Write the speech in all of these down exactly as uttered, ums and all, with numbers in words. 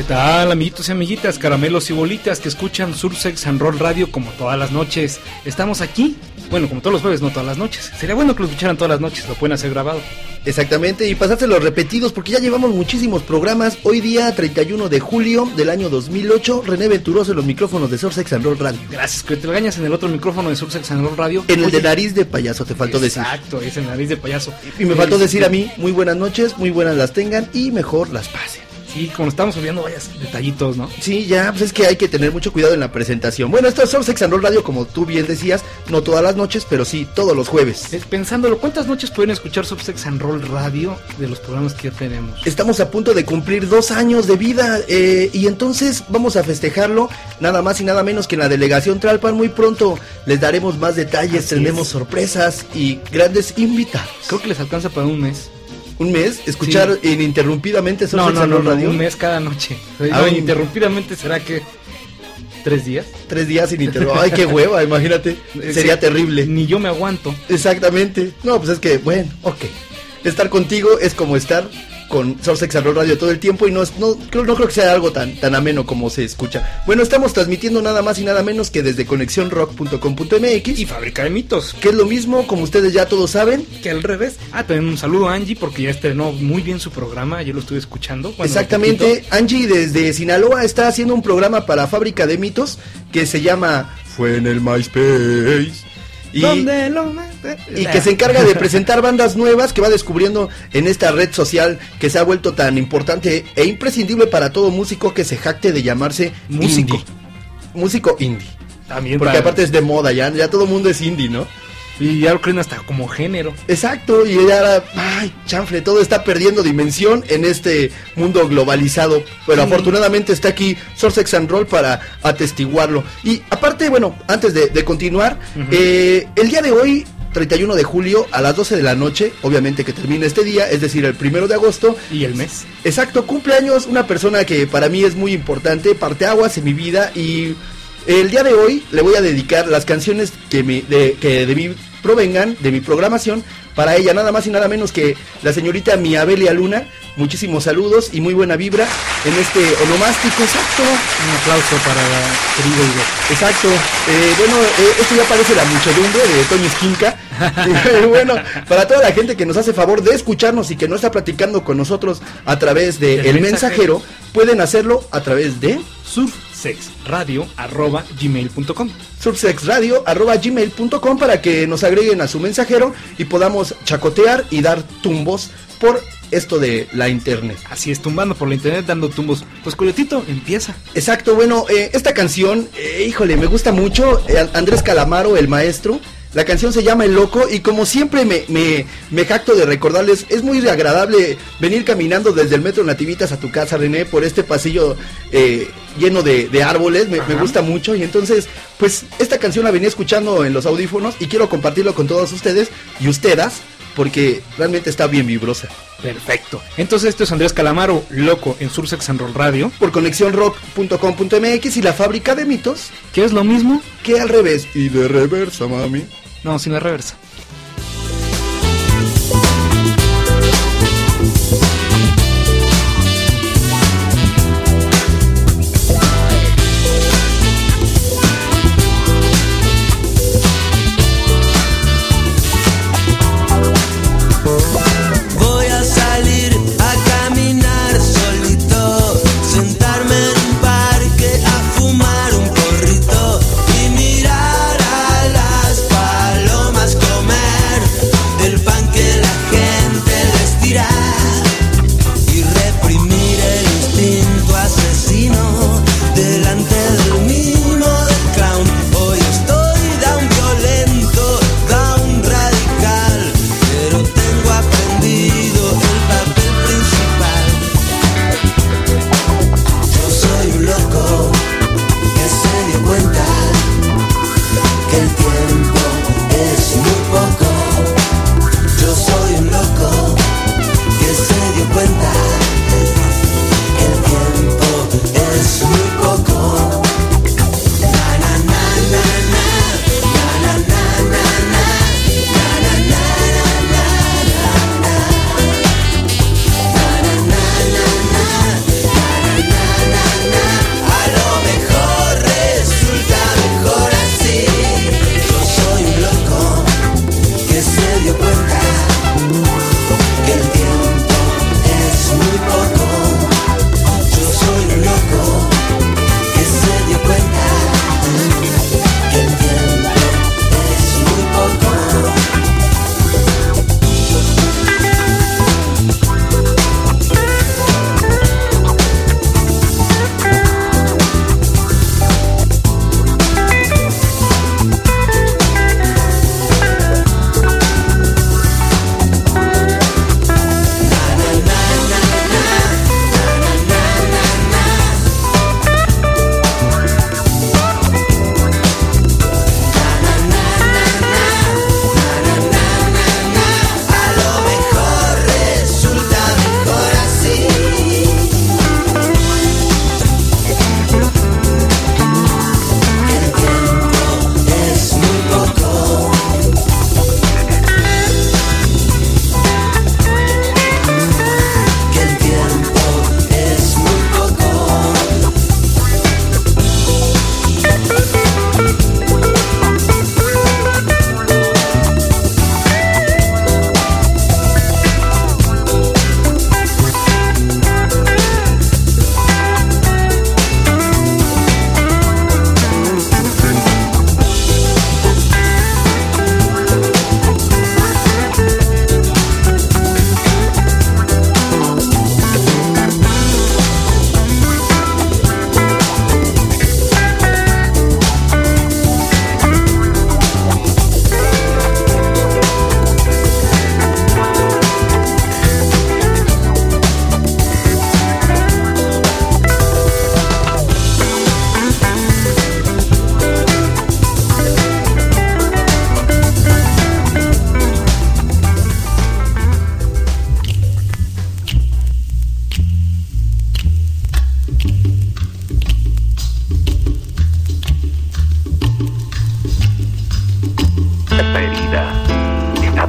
tal, amiguitos y amiguitas, caramelos y bolitas que escuchan Sursex and Roll Radio como todas las noches? Estamos aquí, bueno, como todos los jueves, no todas las noches. Sería bueno que lo escucharan todas las noches, lo pueden hacer grabado. Exactamente, y pasárselos repetidos porque ya llevamos muchísimos programas. Hoy día, treinta y uno de julio del año dos mil ocho, René Venturoso en los micrófonos de Sursex and Roll Radio. Gracias, que te regañas en el otro micrófono de Sursex and Roll Radio. En el Oye, de nariz de payaso, te faltó decir. Exacto, es el nariz de payaso. Y me faltó decir a mí, muy buenas noches, muy buenas las tengan y mejor las pasen. Sí, como estamos olvidando varios detallitos, ¿no? Sí, ya, pues es que hay que tener mucho cuidado en la presentación. Bueno, esto es Sursex and Roll Radio, como tú bien decías, no todas las noches, pero sí todos los jueves. Eh, pensándolo, ¿cuántas noches pueden escuchar Sursex and Roll Radio de los programas que ya tenemos? Estamos a punto de cumplir dos años de vida, eh, y entonces vamos a festejarlo nada más y nada menos que en la delegación Tlalpan. Muy pronto les daremos más detalles, Así tendremos es. sorpresas y grandes invitados. Creo que les alcanza para un mes. ¿Un mes? ¿Escuchar sí. ininterrumpidamente Sursex no, no, no, no, Radio? Un mes cada noche. Ah, no, ininterrumpidamente será que... ¿Tres días? Tres días ininterrumpidos. Ay, qué hueva, imagínate. Sería sí, terrible. Ni yo me aguanto. Exactamente. No, pues es que, bueno, ok. Estar contigo es como estar con Sursex and Roll Radio todo el tiempo y no, es, no, creo, no creo que sea algo tan, tan ameno como se escucha. Bueno, estamos transmitiendo nada más y nada menos que desde conexión rock punto com punto m x y Fábrica de Mitos, que es lo mismo, como ustedes ya todos saben. Que al revés. Ah, también un saludo a Angie porque ya estrenó muy bien su programa, yo lo estuve escuchando. Exactamente, Angie desde Sinaloa está haciendo un programa para Fábrica de Mitos que se llama Fue en el MySpace. Y, lo y que se encarga de presentar bandas nuevas que va descubriendo en esta red social que se ha vuelto tan importante e imprescindible para todo músico que se jacte de llamarse músico. Indie. Músico indie. También porque para... aparte es de moda, ya, ya todo el mundo es indie, ¿no? Y ya lo creen hasta como género. Exacto, y ya, ay, chanfle, todo está perdiendo dimensión en este mundo globalizado. Pero sí. afortunadamente está aquí Sursex and Roll para atestiguarlo. Y aparte, bueno, antes de, de continuar, uh-huh. eh, el día de hoy, treinta y uno de julio, a las doce de la noche, obviamente que termina este día, es decir, el primero de agosto. Y el mes. Exacto, cumpleaños una persona que para mí es muy importante, parteaguas en mi vida y... El día de hoy le voy a dedicar las canciones que, me, de, que de mí provengan, de mi programación, para ella, nada más y nada menos que la señorita Miabelia Luna. Muchísimos saludos y muy buena vibra en este onomástico, exacto. Un aplauso para querido Igor. Exacto, eh, bueno, eh, esto ya parece la muchedumbre de Toño Esquinca. eh, bueno, para toda la gente que nos hace favor de escucharnos y que no está platicando con nosotros a través de El, el mensajero, mensajero, pueden hacerlo a través de surfsexradio arroba gmail punto com surfsexradio arroba gmail punto com para que nos agreguen a su mensajero y podamos chacotear y dar tumbos por esto de la internet. Así es, tumbando por la internet, dando tumbos. Pues Coyotito, empieza. Exacto, bueno, eh, esta canción, eh, híjole, me gusta mucho. eh, Andrés Calamaro, el maestro. La canción se llama El Loco y como siempre me, me, me jacto de recordarles, es muy agradable venir caminando desde el Metro Nativitas a tu casa, René, por este pasillo eh, lleno de, de árboles, me, me gusta mucho y entonces, pues esta canción la venía escuchando en los audífonos y quiero compartirlo con todos ustedes y ustedes, porque realmente está bien vibrosa. Perfecto. Entonces esto es Andrés Calamaro, Loco, en Sursex and Roll Radio. Por conexión rock punto com punto m x y la Fábrica de Mitos. ¿Qué es lo mismo? Que al revés. Y de reversa, mami. No, sin la reversa. Fumar un porrito y mirar a las palomas como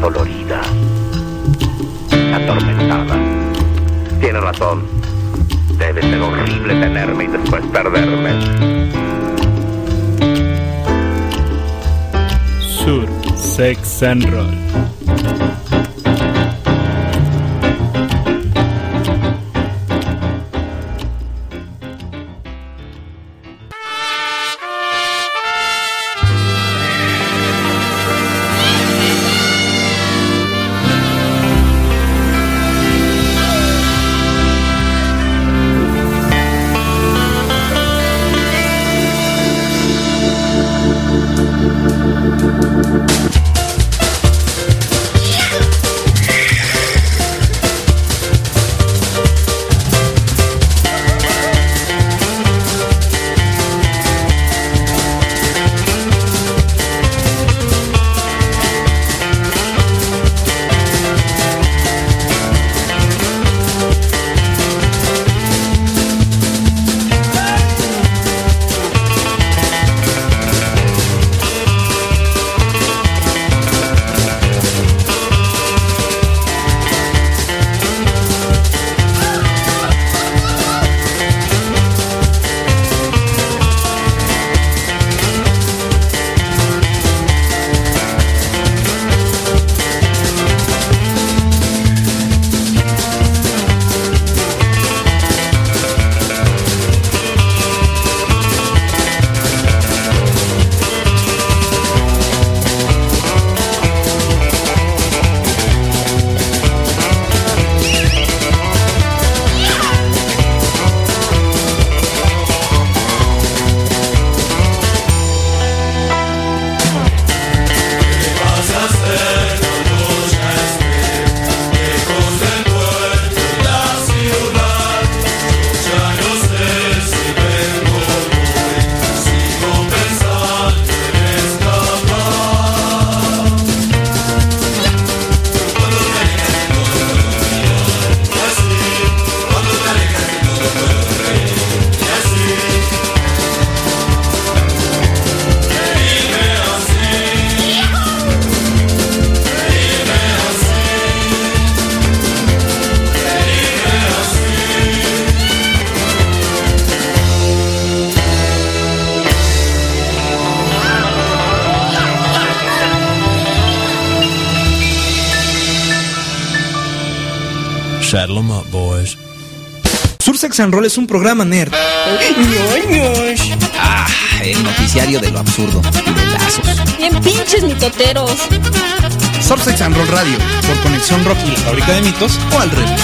dolorida, atormentada. Tiene razón. Debe ser horrible tenerme y después perderme. Sur, Sex and Roll. Saddle 'em up, boys. Sur Sex and Roll es un programa nerd. Ah, el noticiario de lo absurdo y de lazos. Bien pinches mitoteros. Sur Sex and Roll Radio, por Conexión Rock y la Fábrica de Mitos, o al revés.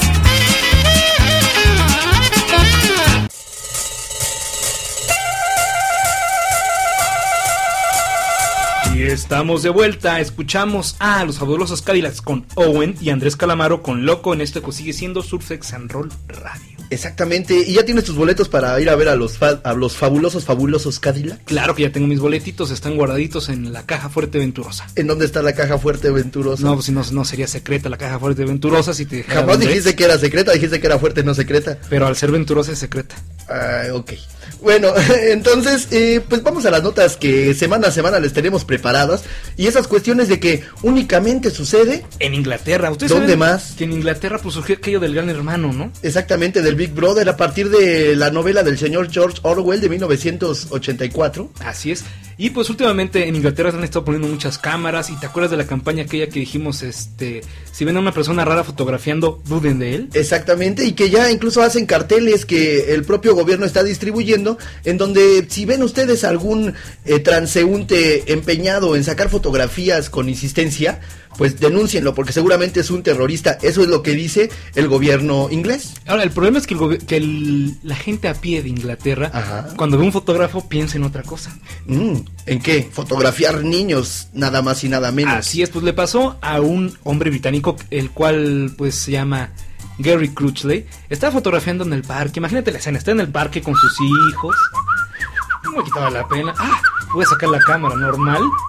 Y estamos de vuelta, escuchamos a los fabulosos Cadillacs con Owen y Andrés Calamaro con Loco en esto que sigue siendo Sur Sex and Roll Radio. Exactamente, y ya tienes tus boletos para ir a ver a los fa- a los fabulosos, fabulosos Cadillacs. Claro que ya tengo mis boletitos, están guardaditos en la caja fuerte venturosa. ¿En dónde está la caja fuerte venturosa? No, pues si no, no sería secreta la caja fuerte venturosa si te dejara Jamás Andrés, dijiste que era secreta, dijiste que era fuerte, no secreta. pero al ser venturosa es secreta. Ah, ok. Bueno, entonces, eh, pues vamos a las notas que semana a semana les tenemos preparadas. Y esas cuestiones de que únicamente sucede En Inglaterra, ¿ustedes ¿Dónde saben más? que en Inglaterra pues surgió aquello del Gran Hermano, ¿no? exactamente del Big Brother a partir de la novela del señor George Orwell de mil novecientos ochenta y cuatro. Así es. Y pues últimamente en Inglaterra se han estado poniendo muchas cámaras. Y te acuerdas de la campaña aquella que dijimos, este, si ven a una persona rara fotografiando, duden de él. Exactamente, y que ya incluso hacen carteles que el propio gobierno está distribuyendo, en donde si ven ustedes algún eh, transeúnte empeñado en sacar fotografías con insistencia, pues denúncienlo, porque seguramente es un terrorista. Eso es lo que dice el gobierno inglés. Ahora, el problema es que, el gobi- que el- la gente a pie de Inglaterra, Ajá. cuando ve un fotógrafo, piensa en otra cosa. Mm, ¿en qué? Fotografiar niños, nada más y nada menos. Así es, pues le pasó a un hombre británico, el cual pues se llama Gary Crutchley. Estaba fotografiando en el parque, imagínate la escena, está en el parque con sus hijos. No me quitaba la pena. Ah, voy a sacar la cámara normal.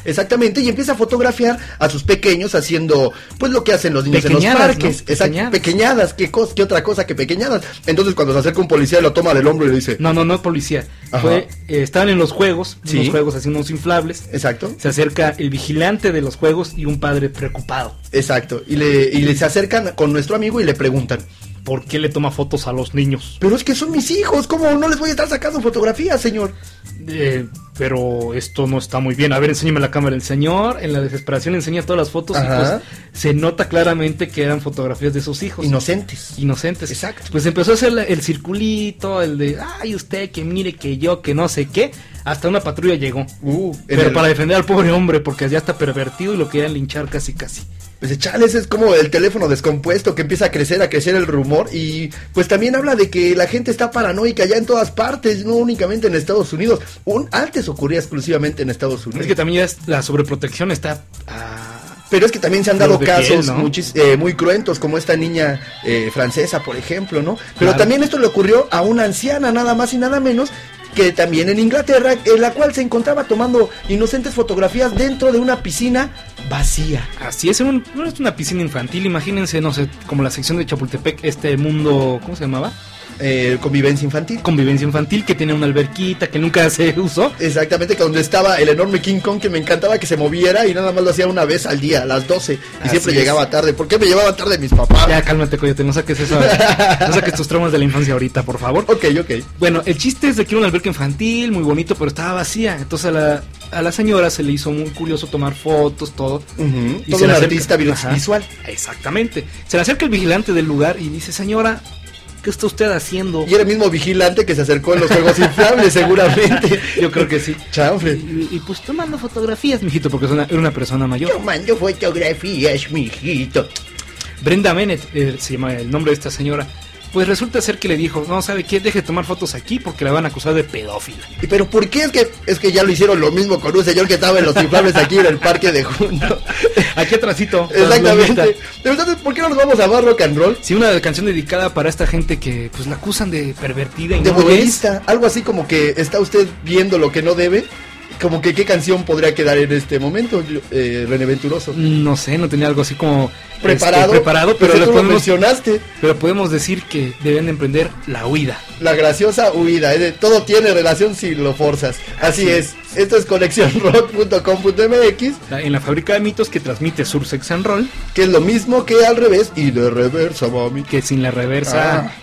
Exactamente, y empieza a fotografiar a sus pequeños haciendo, pues lo que hacen los niños Pequeñadas, en los parques. ¿no? Exacto, Pequeñadas. pequeñadas, ¿qué, cos, ¿qué otra cosa que pequeñadas? Entonces cuando se acerca un policía lo toma del hombro y le dice... No, no, no es policía. Ajá. Fue, eh, estaban en los juegos, Sí. unos juegos así, unos inflables. Exacto. Se acerca el vigilante de los juegos y un padre preocupado. Exacto, y le, y le se acercan con nuestro amigo y le preguntan, ¿Por qué le toma fotos a los niños? pero es que son mis hijos, ¿cómo no les voy a estar sacando fotografías, señor? Eh, pero esto no está muy bien. A ver, enséñame la cámara. El señor, en la desesperación, enseña todas las fotos. Ajá. Y pues se nota claramente que eran fotografías de sus hijos. Inocentes. Inocentes. Exacto. Pues empezó a hacer la- el circulito, el de, ay, usted, que mire, que yo, que no sé qué. Hasta una patrulla llegó. Uh, en Pero el- para defender al pobre hombre, porque ya está pervertido y lo querían linchar casi, casi. Pues chale, ese es como el teléfono descompuesto que empieza a crecer, a crecer el rumor y pues también habla de que la gente está paranoica ya en todas partes, no únicamente en Estados Unidos. Un, antes ocurría exclusivamente en Estados Unidos. Es que también ya es- la sobreprotección está... ah, Pero es que también se han dado Flor de casos piel, ¿no? muchis- eh, muy cruentos, como esta niña eh, francesa, por ejemplo, ¿no? Pero Claro. también esto le ocurrió a una anciana, nada más y nada menos, que también en Inglaterra, en la cual se encontraba tomando inocentes fotografías dentro de una piscina vacía. Así es, en un- no es una piscina infantil, imagínense, no sé, como la sección de Chapultepec, este mundo, ¿cómo se llamaba? Eh, convivencia infantil. Convivencia infantil, que tenía una alberquita que nunca se usó. Exactamente, que donde estaba el enorme King Kong que me encantaba que se moviera y nada más lo hacía una vez al día, a las doce. Y Así siempre es. llegaba tarde. ¿Por qué me llevaban tarde mis papás? Ya, cálmate, coyote, no saques eso, no saques tus traumas de la infancia ahorita, por favor. Ok, ok. Bueno, el chiste es de que era una alberca infantil, muy bonito, pero estaba vacía. Entonces a la, a la señora se le hizo muy curioso tomar fotos, todo. Ujú, Y todo se un le acerca- artista vi- Ajá, visual. Exactamente. Se le acerca el vigilante del lugar y dice, señora, ¿qué está usted haciendo? Y era el mismo vigilante que se acercó en los juegos inflables, seguramente. Yo creo que sí. Chanfle. Y, y, pues tomando fotografías, mijito, porque es una- era una persona mayor. Tomando fotografías, mijito. Brenda Bennett, eh, se llama el nombre de esta señora. Pues resulta ser que le dijo, no, ¿sabe qué? Deje de tomar fotos aquí porque la van a acusar de pedófila. ¿Y pero por qué? Es que es que ya lo hicieron lo mismo con un señor que estaba en los inflables aquí en el parque de junio. Aquí atrásito. Exactamente. Entonces, ¿por qué no nos vamos a más rock and roll? Sí, una canción dedicada para esta gente que pues la acusan de pervertida y De no lo es. voyerista, algo así como que está usted viendo lo que no debe. Como que qué canción podría quedar en este momento, eh, René Venturoso. No sé, no tenía algo así como Preparado, este, preparado, pero pues le tú lo podemos, mencionaste. pero podemos decir que deben de emprender la huida. La graciosa huida, es de, todo tiene relación si lo forzas. Así, Así es. Esto es conexión rock punto com punto m x, La- En la fábrica de mitos que transmite Sursex and Roll, que es lo mismo que al revés y de reversa, mami. que sin la reversa... Ah.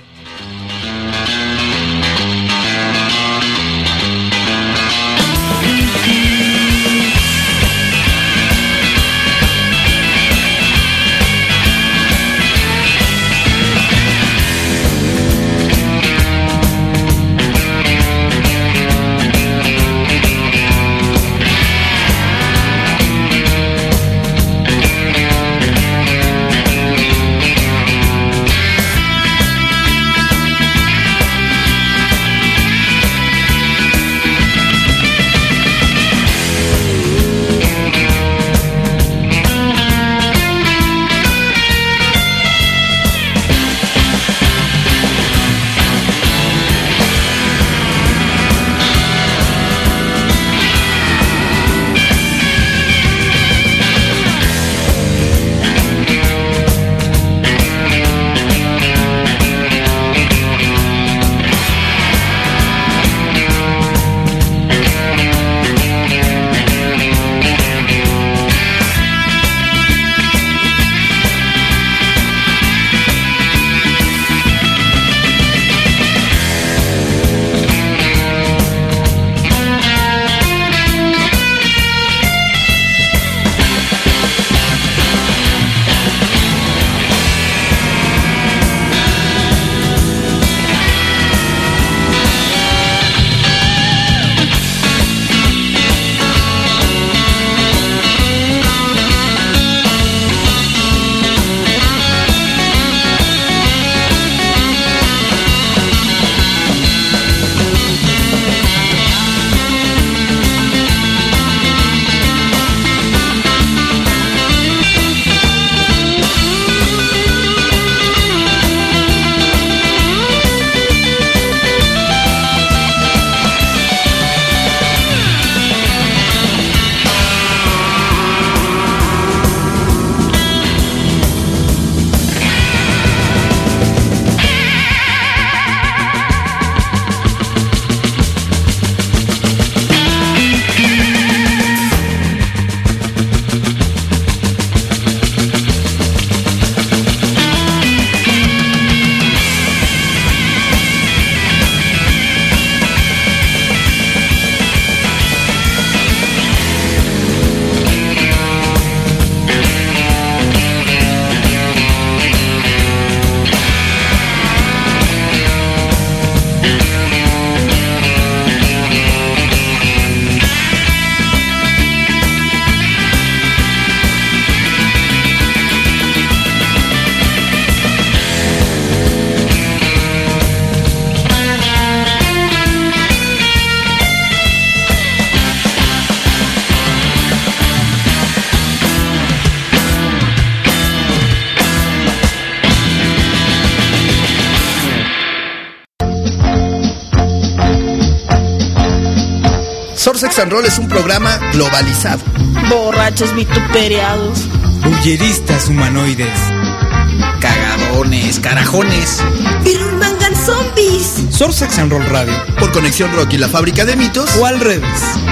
Sex and Roll es un programa globalizado. Borrachos vituperiados. Bulleristas humanoides. Cagadones, carajones. Virus mangan zombies. Sur Sex and Roll Radio. Por Conexión Rock y la Fábrica de Mitos. O al revés.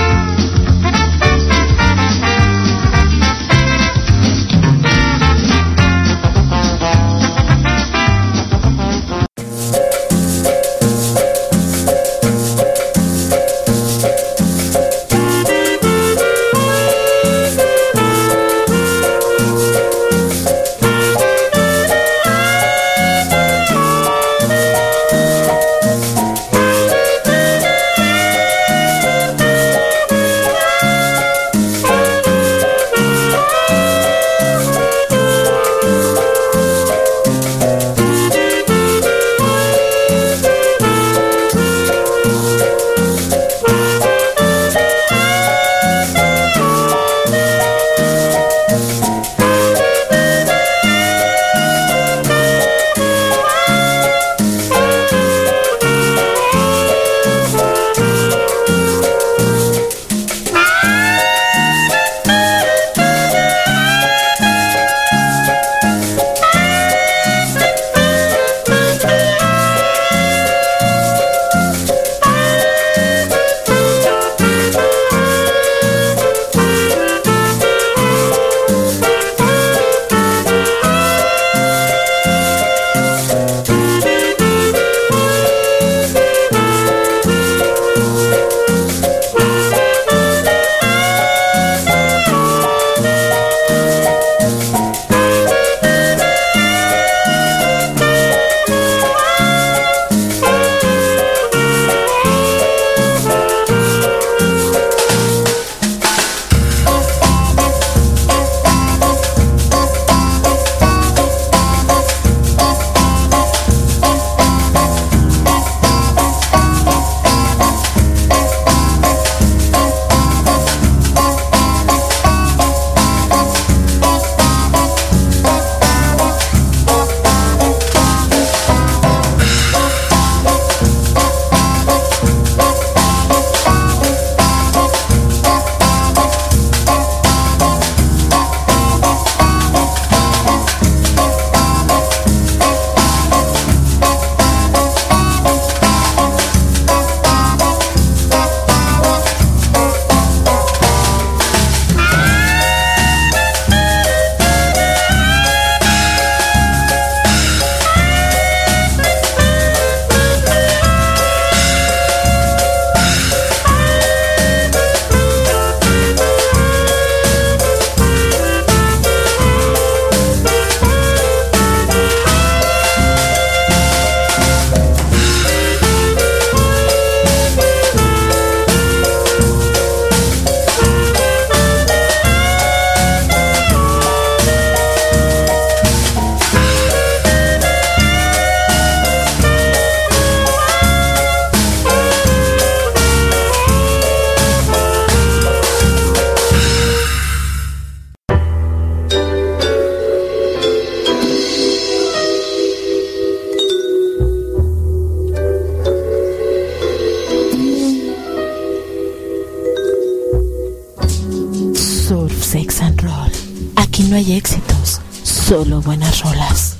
Sex and Roll. Aquí no hay éxitos, solo buenas rolas.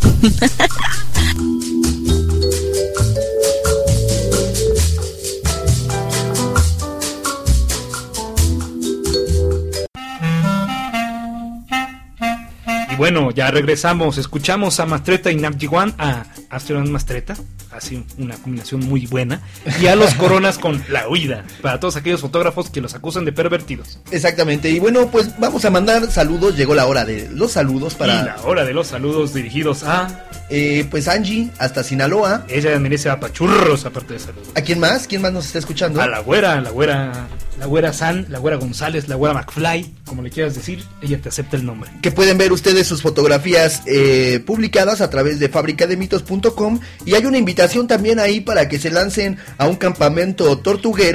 Y bueno, ya regresamos, escuchamos a Mastretta y Namjiwan, a Astronaut Mastretta, así una combinación muy buena, y a los Coronas con La Huida, para todos aquellos fotógrafos que los acusan de pervertidos. Exactamente, y bueno, pues vamos a mandar saludos, llegó la hora de los saludos para... Y la hora de los saludos dirigidos a... Eh, pues Angie, hasta Sinaloa. Ella merece apachurros aparte de saludos. ¿A quién más? ¿Quién más nos está escuchando? A la güera, la güera... La güera San, la güera González, la güera McFly, como le quieras decir, ella te acepta el nombre. Que pueden ver ustedes sus fotografías eh, publicadas a través de fábrica de mitos punto com, y hay una invitación también ahí para que se lancen a un campamento tortuguero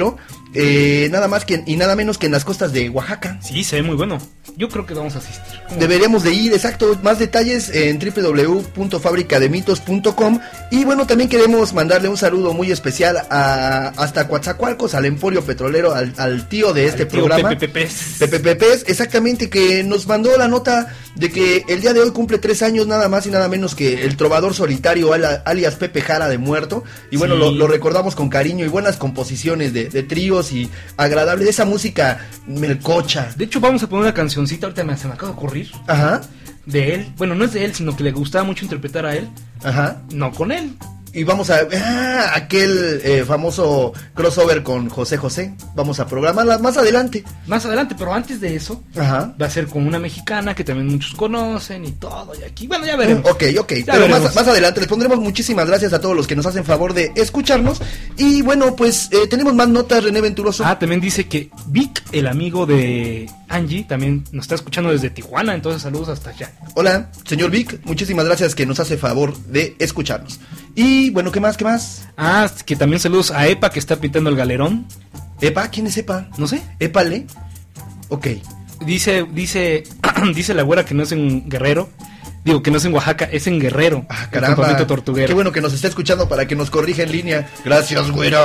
eh, nada más que y nada menos que en las costas de Oaxaca. Sí, se ve muy bueno. Yo creo que vamos a asistir. Deberíamos de ir, exacto. Más detalles en doble u doble u doble u punto fábrica de mitos punto com. Y bueno, también queremos mandarle un saludo muy especial a hasta Coatzacoalcos, al Emporio Petrolero, al, al tío de este Al tío programa, Pepe Pepes. Pepe Pepes, exactamente, que nos mandó la nota de que el día de hoy cumple tres años nada más y nada menos que el trovador solitario ala- alias Pepe Jara de Muerto. Y bueno, Sí. lo, lo recordamos con cariño y buenas composiciones de, de tríos y agradable, de esa música melcocha. De hecho, vamos a poner una cancioncita, ahorita me, se me acaba de ocurrir, Ajá, de él. Bueno, no es de él, sino que le gustaba mucho interpretar a él, ajá. no con él. Y vamos a... Ah, aquel eh, famoso crossover con José José. Vamos a programarla más adelante. Más adelante, pero antes de eso, Ajá. va a ser con una mexicana que también muchos conocen y todo. Y aquí, bueno, ya veremos. Ok, ok. Ya Pero veremos. más, más adelante les pondremos muchísimas gracias a todos los que nos hacen favor de escucharnos. Y bueno, pues eh, tenemos más notas, René Venturoso. Ah, también dice que Vic, el amigo de Angie, también nos está escuchando desde Tijuana, entonces saludos hasta allá. Hola, señor Vic. Muchísimas gracias que nos hace favor de escucharnos. Y bueno, ¿qué más? ¿Qué más? Ah, que también saludos a Epa, que está pintando el galerón. ¿Epa? ¿Quién es Epa? No sé. ¿Épale? Ok. Dice, dice, dice la güera que no es en Guerrero. Digo, que no es en Oaxaca, es en Guerrero. Ah, el caramba. campamento tortuguero. Qué bueno que nos está escuchando para que nos corrija en línea. Gracias, güero.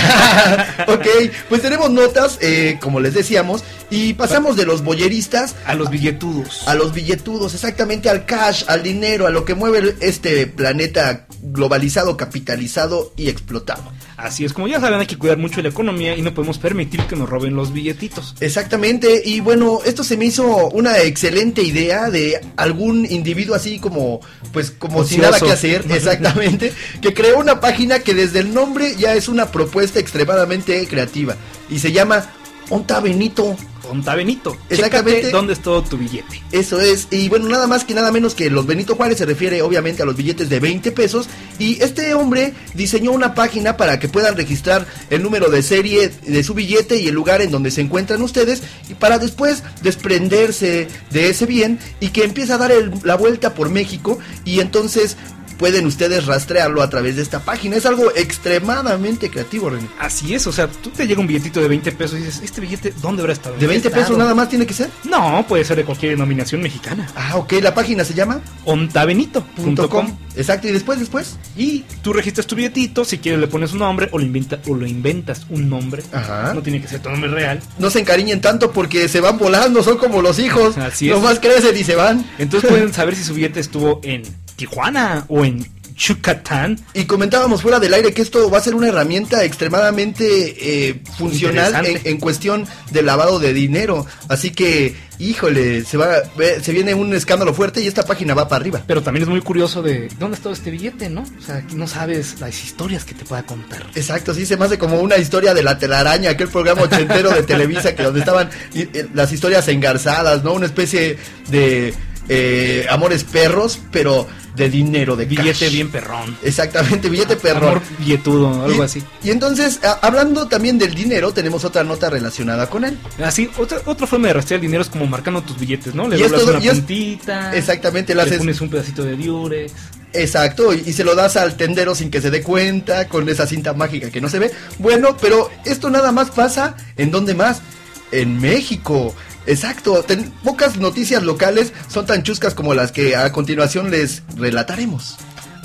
Ok, pues tenemos notas, eh, como les decíamos, y pasamos de los boyeristas A los billetudos. a los billetudos, exactamente al cash, al dinero, a lo que mueve este planeta globalizado, capitalizado y explotado. Así es, como ya saben, hay que cuidar mucho la economía y no podemos permitir que nos roben los billetitos. Exactamente, y bueno, esto se me hizo una excelente idea de algún individuo así como, pues como sin Ocioso. nada que hacer, exactamente, que creó una página que desde el nombre ya es una propuesta extremadamente creativa, y se llama Onta Benito. Onta Benito. Exactamente. Chécate dónde es todo tu billete. Eso es, y bueno, nada más que nada menos que los Benito Juárez, se refiere obviamente a los billetes de veinte pesos, y este hombre diseñó una página para que puedan registrar el número de serie de su billete y el lugar en donde se encuentran ustedes, y para después desprenderse de ese bien y que empiece a dar el- la vuelta por México, y entonces pueden ustedes rastrearlo a través de esta página. Es algo extremadamente creativo, René. Así es, o sea, tú te llega un billetito de veinte pesos y dices, ¿este billete dónde habrá estado? ¿De veinte pesos nada más tiene que ser? No, puede ser de cualquier denominación mexicana. Ah, ok, la página se llama ontabenito punto com. Exacto, y después, después. Y tú registras tu billetito, si quieres le pones un nombre o lo, inventa, o lo inventas un nombre. Ajá. No tiene que ser tu nombre real. No se encariñen tanto porque se van volando, son como los hijos. Así es. Nomás crecen y se van. Entonces pueden saber si su billete estuvo en Tijuana o en Yucatán. Y comentábamos fuera del aire que esto va a ser una herramienta extremadamente eh, funcional en, Interesante. en cuestión de lavado de dinero. Así que, híjole, se va, ve- se viene un escándalo fuerte y esta página va para arriba. Pero también es muy curioso de dónde está este billete, ¿no? O sea, no sabes las historias que te pueda contar. Exacto, sí, se me hace como una historia de la telaraña, aquel programa ochentero de Televisa que donde estaban y, eh, las historias engarzadas, ¿no? Una especie de eh, Amores Perros, pero de dinero, de Billete cash. bien perrón. Exactamente, billete perrón. Amor billetudo, algo Y- así. Y entonces, a- hablando también del dinero, tenemos otra nota relacionada con él. Así, otra, otra forma de rastrear el dinero es como marcando tus billetes, ¿no? Le Y es doblas todo- una y es- puntita. Exactamente, le le haces- pones un pedacito de diurex. Exacto, y, y se lo das al tendero sin que se dé cuenta, con esa cinta mágica que no se ve. Bueno, pero esto nada más pasa, ¿en dónde más? En México. Exacto, ten- pocas noticias locales son tan chuscas como las que a continuación les relataremos.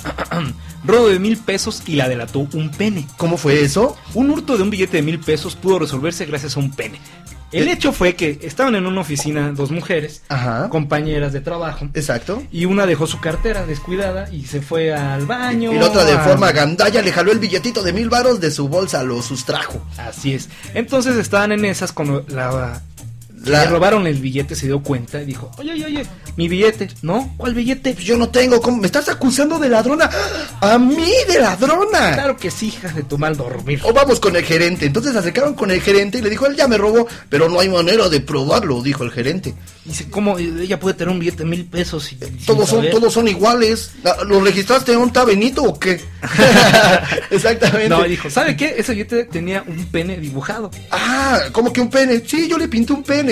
Robo de mil pesos y la delató un pene. ¿Cómo fue eso? Un hurto de un billete de mil pesos pudo resolverse gracias a un pene. El Eh. hecho fue que estaban en una oficina dos mujeres, Ajá. compañeras de trabajo, Exacto. y una dejó su cartera descuidada y se fue al baño. Y la otra de a- forma gandalla le jaló el billetito de mil varos de su bolsa, lo sustrajo. Así es. Entonces estaban en esas cuando la... La- Le robaron el billete, se dio cuenta y dijo, oye, oye, oye, mi billete. ¿No? ¿Cuál billete? Yo no tengo, ¿cómo? ¿Me estás acusando de ladrona? ¡A mí de ladrona! Claro que sí, hija de tu mal dormir. O vamos con el gerente. Entonces se acercaron con el gerente y le dijo, él ya me robó, pero no hay manera de probarlo, dijo el gerente. Dice, ¿cómo ella puede tener un billete de mil pesos? Y, sin Todos son, saber? todos son iguales. Ah, ¿lo registraste en un Benito o qué? Exactamente. No, y dijo, ¿sabe qué? Ese billete tenía un pene dibujado. Ah, ¿cómo que un pene? Sí, yo le pinté un pene.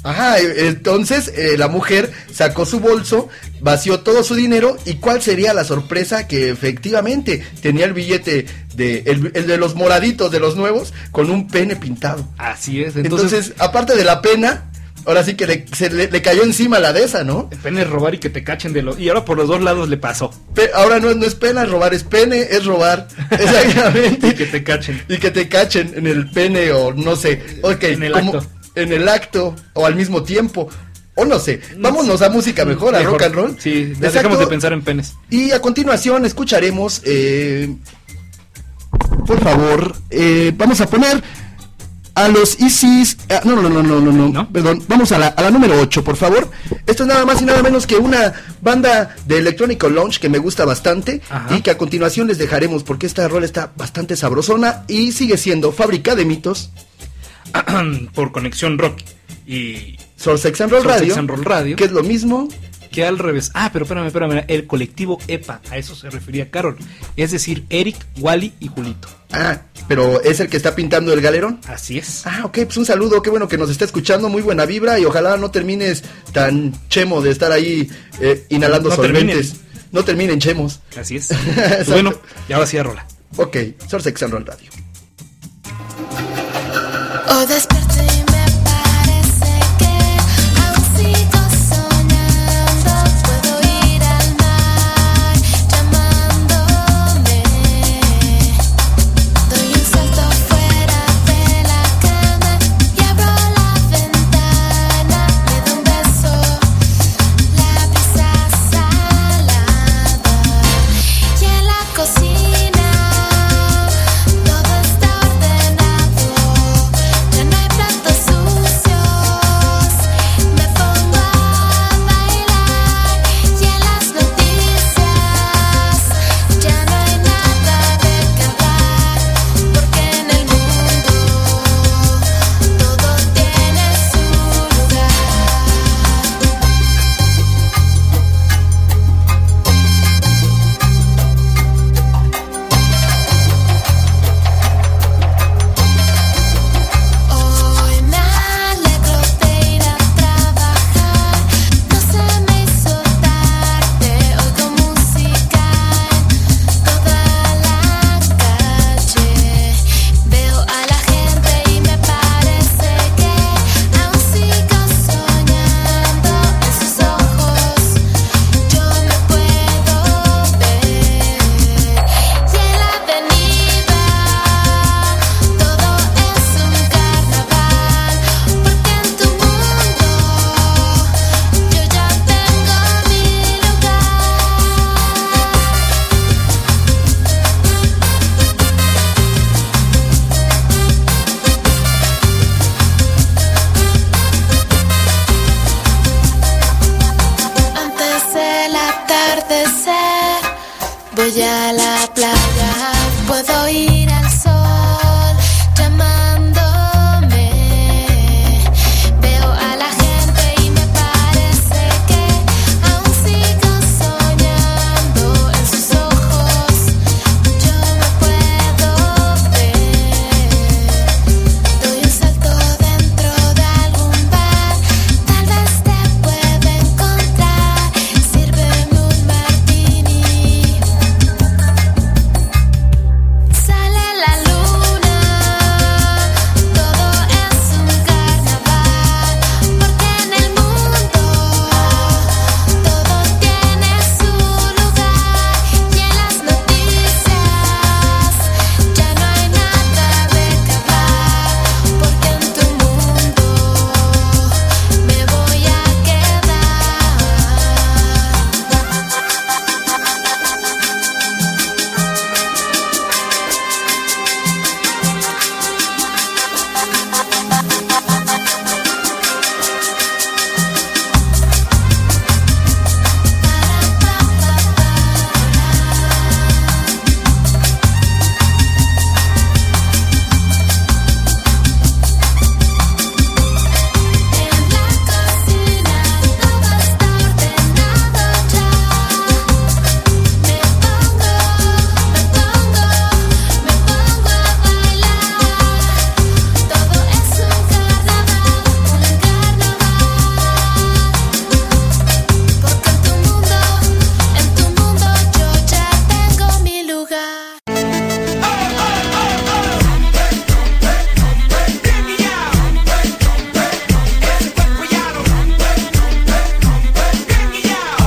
Ajá, entonces eh, la mujer sacó su bolso, vació todo su dinero y ¿cuál sería la sorpresa? Que efectivamente tenía el billete de el, el de los moraditos, de los nuevos, con un pene pintado. Así es. Entonces, entonces aparte de la pena, ahora sí que le, se le, le cayó encima la de esa, ¿no? el pene es robar y que te cachen de los... Y ahora por los dos lados le pasó. Pe- ahora no, no es pena, es robar, es pene, es robar. Exactamente. Y que te cachen. Y que te cachen en el pene o no sé. Okay, En el como- acto. En el acto o al mismo tiempo. O no sé. Vámonos a música mejor, a Mejor. rock and roll. Sí, ya Exacto. dejamos de pensar en penes. Y a continuación escucharemos, eh, por favor, eh, vamos a poner a los Isis. Ah, no, no, no, no, no, no, ¿No? perdón. Vamos a la, a la número ocho, por favor. Esto es nada más y nada menos que una banda de Electrónico Lounge que me gusta bastante. Ajá. Y que a continuación les dejaremos porque esta rol está bastante sabrosona y sigue siendo Fábrica de Mitos, Por Conexión Rock y Soul Sex and Roll Soul Radio, Sex and Roll Radio. que es lo mismo. que al revés. Ah, pero espérame, espérame, el colectivo E P A, a eso se refería Carol. Es decir, Eric, Wally y Julito. Ah, pero es el que está pintando el galerón. Así es. Ah, ok, pues un saludo, qué bueno que nos está escuchando, muy buena vibra y ojalá no termines tan chemo de estar ahí eh, inhalando No solventes. terminen. No terminen chemos. Así es. Pues bueno, y ahora sí a rola. Ok, Soul Sex and Roll Radio. O despierto y me parece que aún sigo soñando. Puedo ir al mar llamándome. Doy un salto fuera de la cama y abro la ventana. Me da un beso, la brisa salada. Y en la cocina todo está ordenado. Ya no hay platos sucios, me pongo a bailar. Y en las noticias ya no hay nada de qué hablar, porque en el mundo todo tiene su lugar. Hoy me alegro de ir a trabajar, no se me hizo tarde, oigo música en toda la calle, veo a la gente y me parece que aún sigo soñando, en sus ojos yo me puedo ver, y en la avenida todo es un carnaval, porque en tu mundo yo ya tengo mi lugar. Antes del atardecer voy a la playa, puedo ir al sol llamándome. Veo a la gente y me parece que aún sigo soñando, en sus ojos yo me puedo ver. Doy un salto dentro de algún bar, tal vez te pueda encontrar. Sírveme un martini. Sale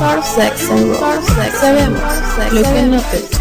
Surf, sex and roll. Sabemos lo que no te...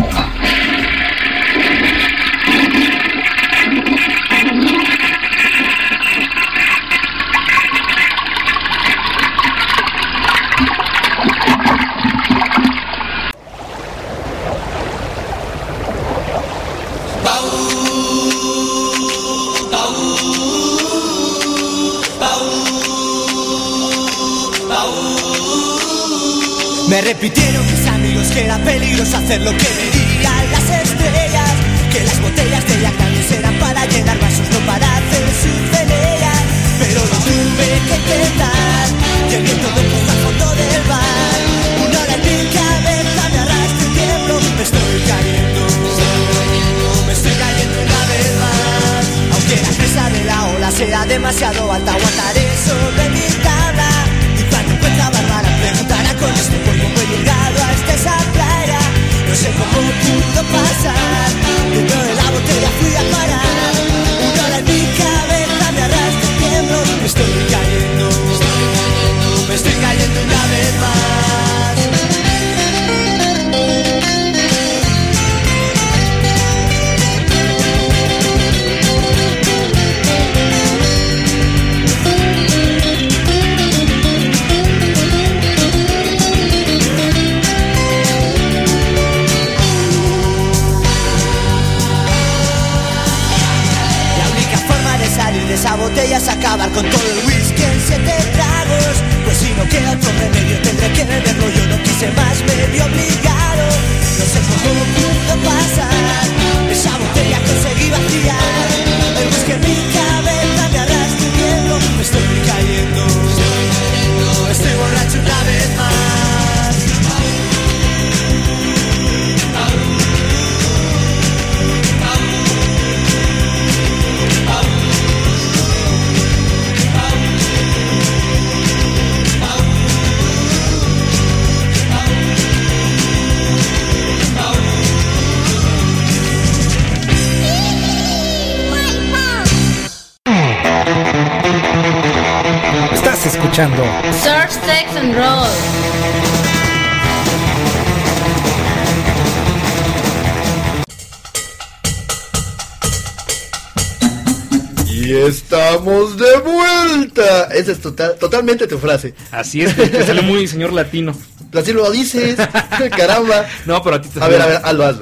Me repitieron mis amigos que era peligroso hacer lo que veían las estrellas, que las botellas de Jack Daniels eran para llenar vasos, no para hacer surfeleas. Pero lo tuve que intentar, y el viento me puso al fondo del bar. Una hora en mi cabeza me arrastra y tiemblo, me estoy cayendo, me estoy cayendo una vez más. Aunque la presa de la ola sea demasiado alta, aguantaré sobre mi tabla. Y cuando encuentre a Bárbara preguntará con este cuerpo fue llegado hasta esa playa. No sé cómo pudo pasar, dentro de la botella fui a parar. Una hora en mi cabeza me arrastra y tiemblo, me estoy cayendo, me estoy cayendo una vez más. De esa botella es acabar con todo el whisky en siete tragos. Pues si no queda otro remedio tendré que beberlo. Yo no quise más, me vi obligado. No sé cómo pudo pasar, esa botella conseguí vaciar. El whisky en mi cabeza me arrastra y tiemblo, me estoy cayendo, estoy borracho una vez más. Estás escuchando Surf, Sex and Roll. Y estamos de vuelta. Esa es total, totalmente tu frase. Así es, te, te sale muy señor latino. Así lo dices. Caramba. No, pero a ti te A ver, a ver, hazlo, hazlo.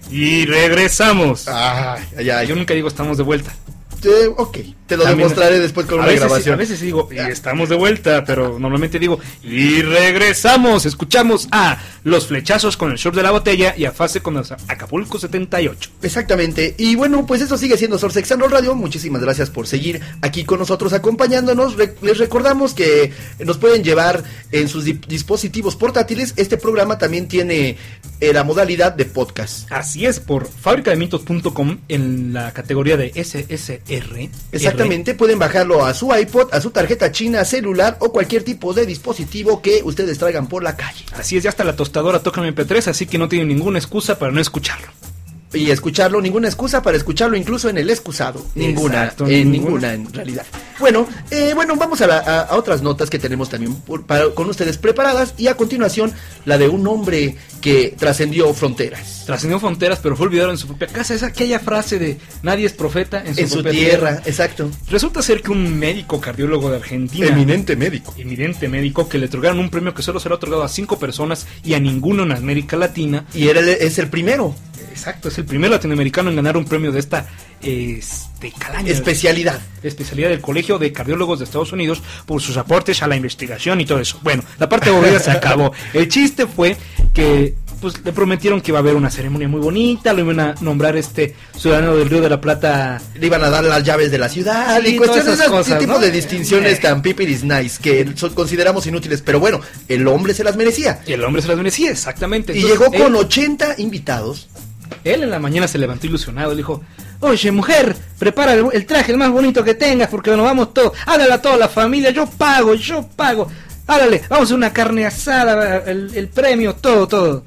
Y regresamos. Ah, ya, Yo nunca digo estamos de vuelta. Eh, ok, te lo También, demostraré después con a una veces, grabación. A veces digo, y estamos de vuelta, pero normalmente digo, y regresamos. Escuchamos a Los Flechazos con el short de la botella y a Fase con los Acapulco setenta y ocho. Exactamente, y bueno, pues eso sigue siendo Surf, Sex and Roll Radio. Muchísimas gracias por seguir aquí con nosotros acompañándonos. Re- les recordamos que nos pueden llevar en sus di- dispositivos portátiles. Este programa también tiene eh, la modalidad de podcast. Así es, por fábrica de mitos punto com en la categoría de S S R. Exactamente, pueden bajarlo a su iPod, a su tarjeta china, celular o cualquier tipo de dispositivo que ustedes traigan por la calle. Así es, ya hasta la tostadora toca M P tres, así que no tienen ninguna excusa para no escucharlo. Y escucharlo, ninguna excusa para escucharlo incluso en el excusado. Ninguna, Exacto, eh, ninguna. ninguna en realidad. Bueno, eh, bueno, vamos a, la, a, a otras notas que tenemos también por, para, con ustedes preparadas. Y a continuación, la de un hombre que trascendió fronteras. Trascendió fronteras, pero fue olvidado en su propia casa. Es aquella frase de nadie es profeta en su, En su propia tierra, tierra. exacto. Resulta ser que un médico cardiólogo de Argentina, Eminente médico. eminente médico, que le otorgaron un premio que solo será otorgado a cinco personas y a ninguno en América Latina. Y era el- es el primero. Exacto, es el primer latinoamericano en ganar un premio de esta este, calaña. Especialidad. especialidad del Colegio de Cardiólogos de Estados Unidos por sus aportes a la investigación y todo eso. Bueno, la parte aburrida se acabó. El chiste fue que pues le prometieron que iba a haber una ceremonia muy bonita, lo iban a nombrar este ciudadano del Río de la Plata. Le iban a dar las llaves de la ciudad Sí, y cuestiones todas de esas ese cosas, tipo ¿no? de distinciones Eh. tan pipiris nice que son- consideramos inútiles. Pero bueno, el hombre se las merecía. Y el hombre se las merecía, exactamente. Y Entonces, llegó con él, ochenta invitados. él en la mañana se levantó ilusionado, le dijo: oye, mujer, prepara el, el traje el más bonito que tengas porque nos vamos todos. Hágale a toda la familia, yo pago, yo pago. Hágale, vamos a hacer una carne asada, el, el premio, todo, todo.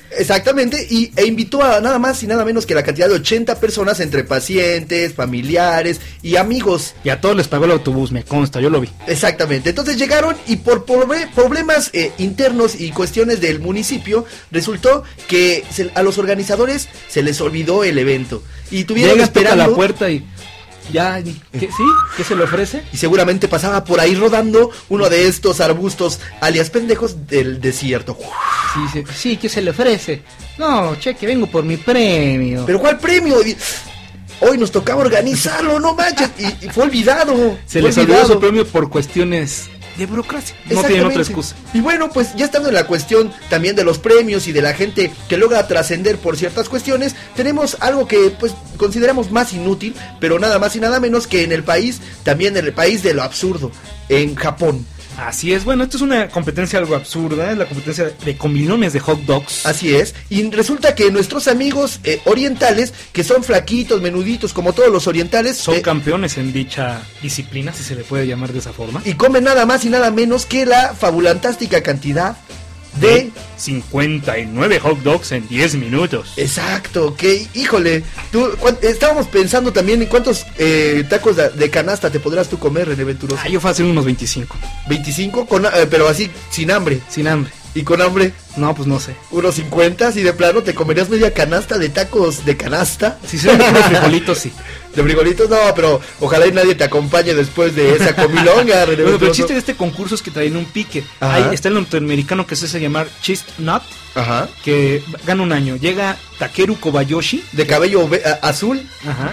Exactamente, y, e invitó a nada más y nada menos que la cantidad de ochenta personas entre pacientes, familiares y amigos. Y a todos les pagó el autobús, me consta, yo lo vi. Exactamente, entonces llegaron y por proble- problemas eh, internos y cuestiones del municipio, resultó que se, a los organizadores se les olvidó el evento. Y tuvieron Llega, toca esperando... la puerta y... Ya, ¿qué, ¿sí? ¿Qué se le ofrece? Y seguramente pasaba por ahí rodando uno de estos arbustos alias pendejos del desierto. Sí, sí, sí, ¿qué se le ofrece? No, cheque, vengo por mi premio. ¿Pero cuál premio? Y- Hoy nos tocaba organizarlo, no manches. Y, y fue olvidado. Se fue les olvidó olvidado. su premio por cuestiones de burocracia. No tienen otra excusa. Y bueno, pues ya estando en la cuestión también de los premios y de la gente que logra trascender por ciertas cuestiones, tenemos algo que pues consideramos más inútil, pero nada más y nada menos que en el país, también en el país de lo absurdo, en Japón. Así es, bueno, esto es una competencia algo absurda, es la competencia de comilones de hot dogs. Así es, y resulta que nuestros amigos eh, orientales, que son flaquitos, menuditos, como todos los orientales, Son eh, campeones en dicha disciplina, si se le puede llamar de esa forma. y comen nada más y nada menos que la fabulantástica cantidad de... cincuenta y nueve hot dogs en diez minutos. Exacto, que híjole, tú, cuan- estábamos pensando también en cuántos eh, tacos de, de canasta te podrás tú comer, René Venturoso. Ah, yo fácil unos veinticinco. veinticinco, con, eh, pero así, sin hambre. Sin hambre. Y con hambre, No, pues no sé. unos cincuenta, así de plano, te comerías media canasta de tacos de canasta. Si son unos frijolitos, sí. De frijolitos, no, pero ojalá y nadie te acompañe después de esa comilonga, René Bueno, pero el Venturoso. chiste de este concurso es que traen un pique. Ajá. Ahí está el norteamericano que se hace llamar Chestnut, Ajá. que gana un año. Llega Takeru Kobayashi, De cabello ve- a- azul. ajá,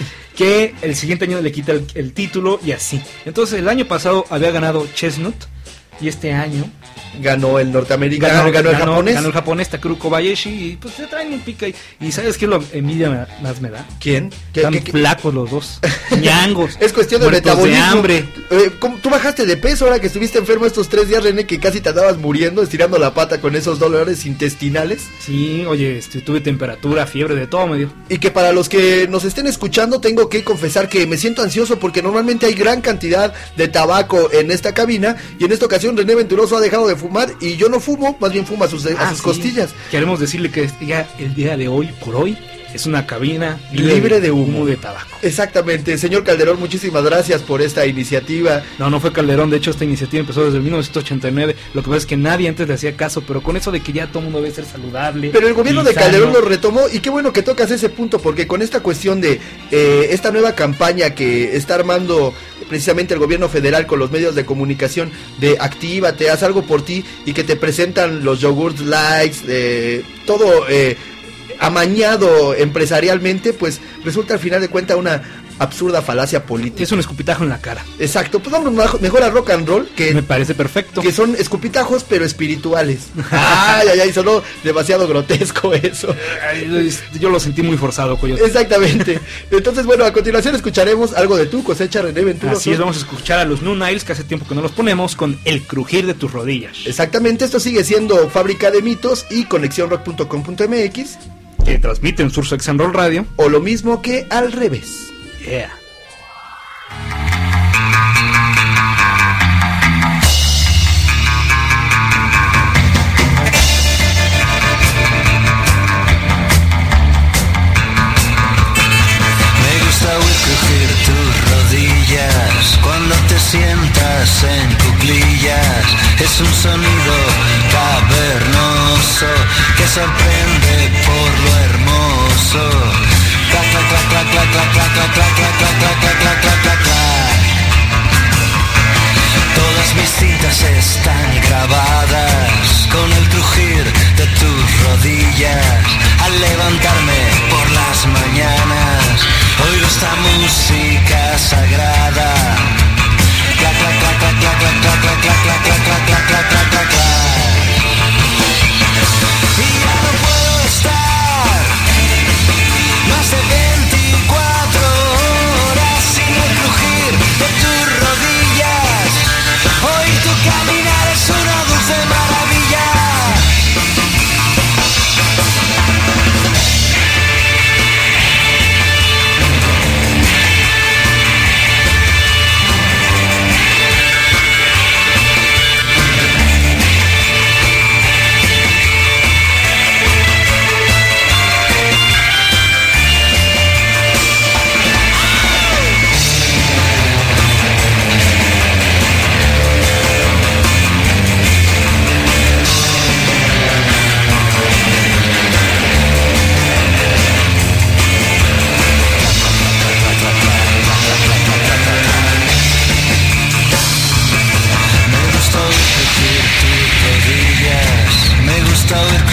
que el siguiente año le quita el, el título y así. Entonces el año pasado había ganado Chestnut y este año Ganó el norteamericano, ganó, el japonés. ganó el japonés Takeru Kobayashi y pues se traen un pique ahí. ¿Y sabes qué lo envidia me- más me da? ¿Quién? ¿Qué- Están qué- qué? flacos los dos, ñangos. Es cuestión de muertos metabolismo. hambre. Eh, ¿cómo- tú bajaste de peso ahora que estuviste enfermo estos tres días, René, que casi te andabas muriendo, estirando la pata con esos dolores intestinales. Sí, oye, este, tuve temperatura, fiebre, de todo me dio. Y que para los que nos estén escuchando, tengo que confesar que me siento ansioso porque normalmente hay gran cantidad de tabaco en esta cabina. Y en esta ocasión René Venturoso ha dejado de fumar y yo no fumo, más bien fuma a sus, a Ah, sus sí. costillas. Queremos decirle que ya el día de hoy, por hoy, es una cabina Libre de humo. de tabaco. Exactamente, señor Calderón, muchísimas gracias por esta iniciativa. No, no fue Calderón, de hecho esta iniciativa empezó desde mil novecientos ochenta y nueve. Lo que pasa es que nadie antes le hacía caso, pero con eso de que ya todo el mundo debe ser saludable. Pero el gobierno y de sano. Calderón lo retomó y qué bueno que tocas ese punto porque con esta cuestión de eh, esta nueva campaña que está armando precisamente el gobierno federal con los medios de comunicación de actívate, haz algo por ti y que te presentan los yogurts likes, eh, todo eh, amañado empresarialmente, pues resulta al final de cuentas una absurda falacia política. Es un escupitajo en la cara. Exacto, pues vamos maj- mejor a rock and roll que Me parece perfecto. que son escupitajos pero espirituales. Ay, ay, ay, sonó demasiado grotesco eso. Ay, es- Yo lo sentí muy forzado, Coyote. Exactamente. Entonces, bueno, a continuación escucharemos algo de tu cosecha, René Venturoso. Así es, vamos a escuchar a los New Niles, que hace tiempo que no los ponemos, con El crujir de tus rodillas. Exactamente, esto sigue siendo Fábrica de Mitos y conexión rock punto com punto m x, Que transmiten Sur Sex and Roll Radio. o lo mismo que al revés. Yeah. Me gusta oír crujir tus rodillas cuando te sientas en cuclillas. Es un sonido cavernoso que sorprende por lo hermoso. Clac, clac, clac, clac, clac, clac, clac, clac, clac, clac, clac, clac, clac, clac, clac, clac, clac. Todas mis cintas están grabadas con el crujir de tus rodillas. Al levantarme por las mañanas, oigo esta música sagrada. Clac, clac, clac, clac, clac, clac, clac, clac, clac, clac, clac, clac, clac, clac, clac.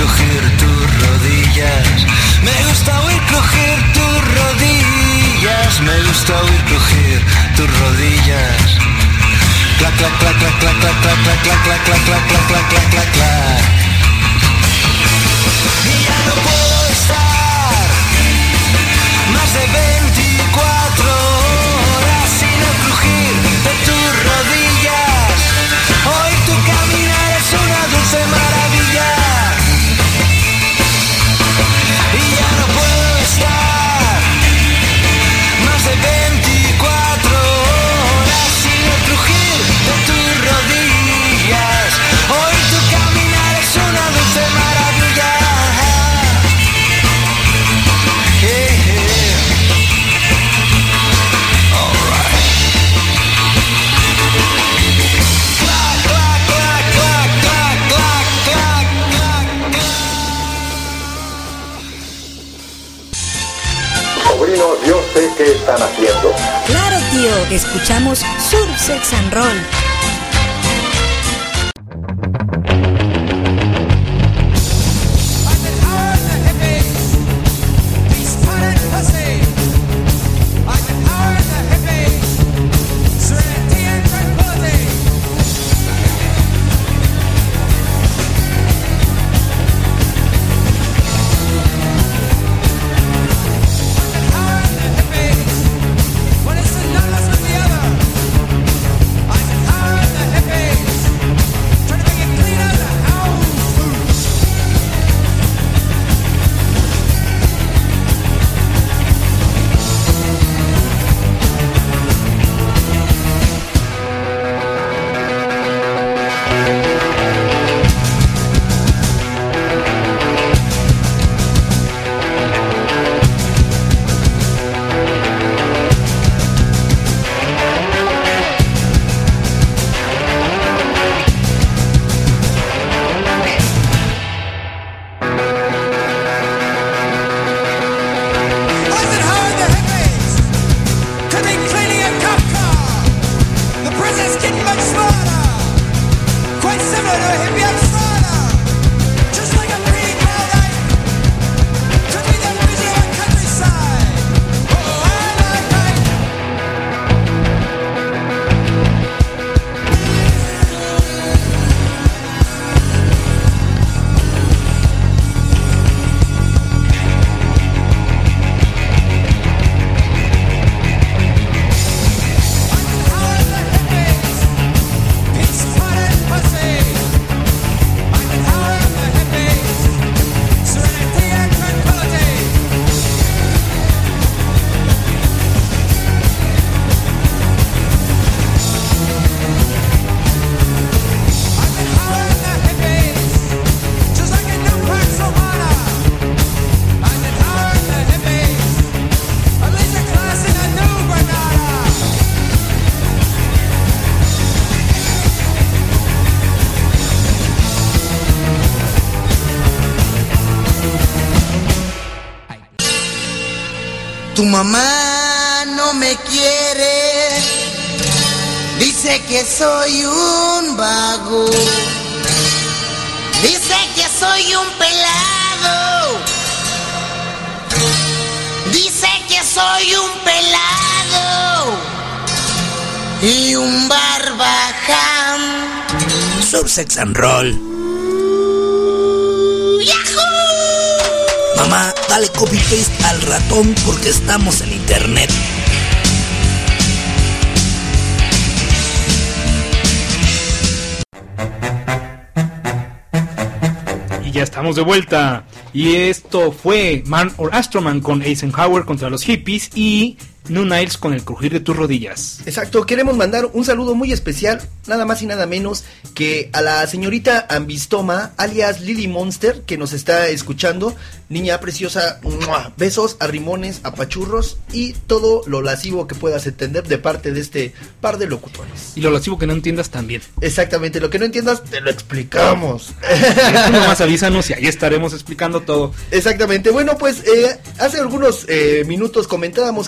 crujir tus rodillas. Me gusta oír crujir tus rodillas. Me gusta oír crujir tus rodillas. Clac, clac, clac, clac, clac, clac, clac, clac, clac, clac, clac, clac, clac, clac, clac, clac, clac. Y ya no puedo estar más de veinticuatro horas sin el crujir de tus rodillas. Hoy tu caminar es una dulce maravilla. Y ya no puedo estar más de veinticuatro horas sin el crujir de tus rodillas. Hoy tu caminar es una dulce maravilla. Hey, hey. All right. Clac, clac, clac, clac, clac, clac, clac, clac. Sobrinos, yo sé qué están haciendo. Claro, tío, escuchamos Surf Sex and Roll. Tu mamá no me quiere, dice que soy un vago, dice que soy un pelado, dice que soy un pelado y un barbaján. Surf Sex and Roll. Mamá, dale copy paste al ratón porque estamos en internet. Y ya estamos de vuelta. Y esto fue Man or Astroman con Eisenhower contra los hippies y New Niles con el crujir de tus rodillas. Exacto, queremos mandar un saludo muy especial, nada más y nada menos que a la señorita Ambistoma, alias Lily Monster, que nos está escuchando. Niña preciosa, ¡mua! Besos, arrimones, apachurros y todo lo lascivo que puedas entender de parte de este par de locutores. Y lo lascivo que no entiendas también. Exactamente, lo que no entiendas te lo explicamos. Tú nomás avísanos y ahí estaremos explicando todo. Exactamente, bueno pues eh, hace algunos eh, minutos comentábamos que cumple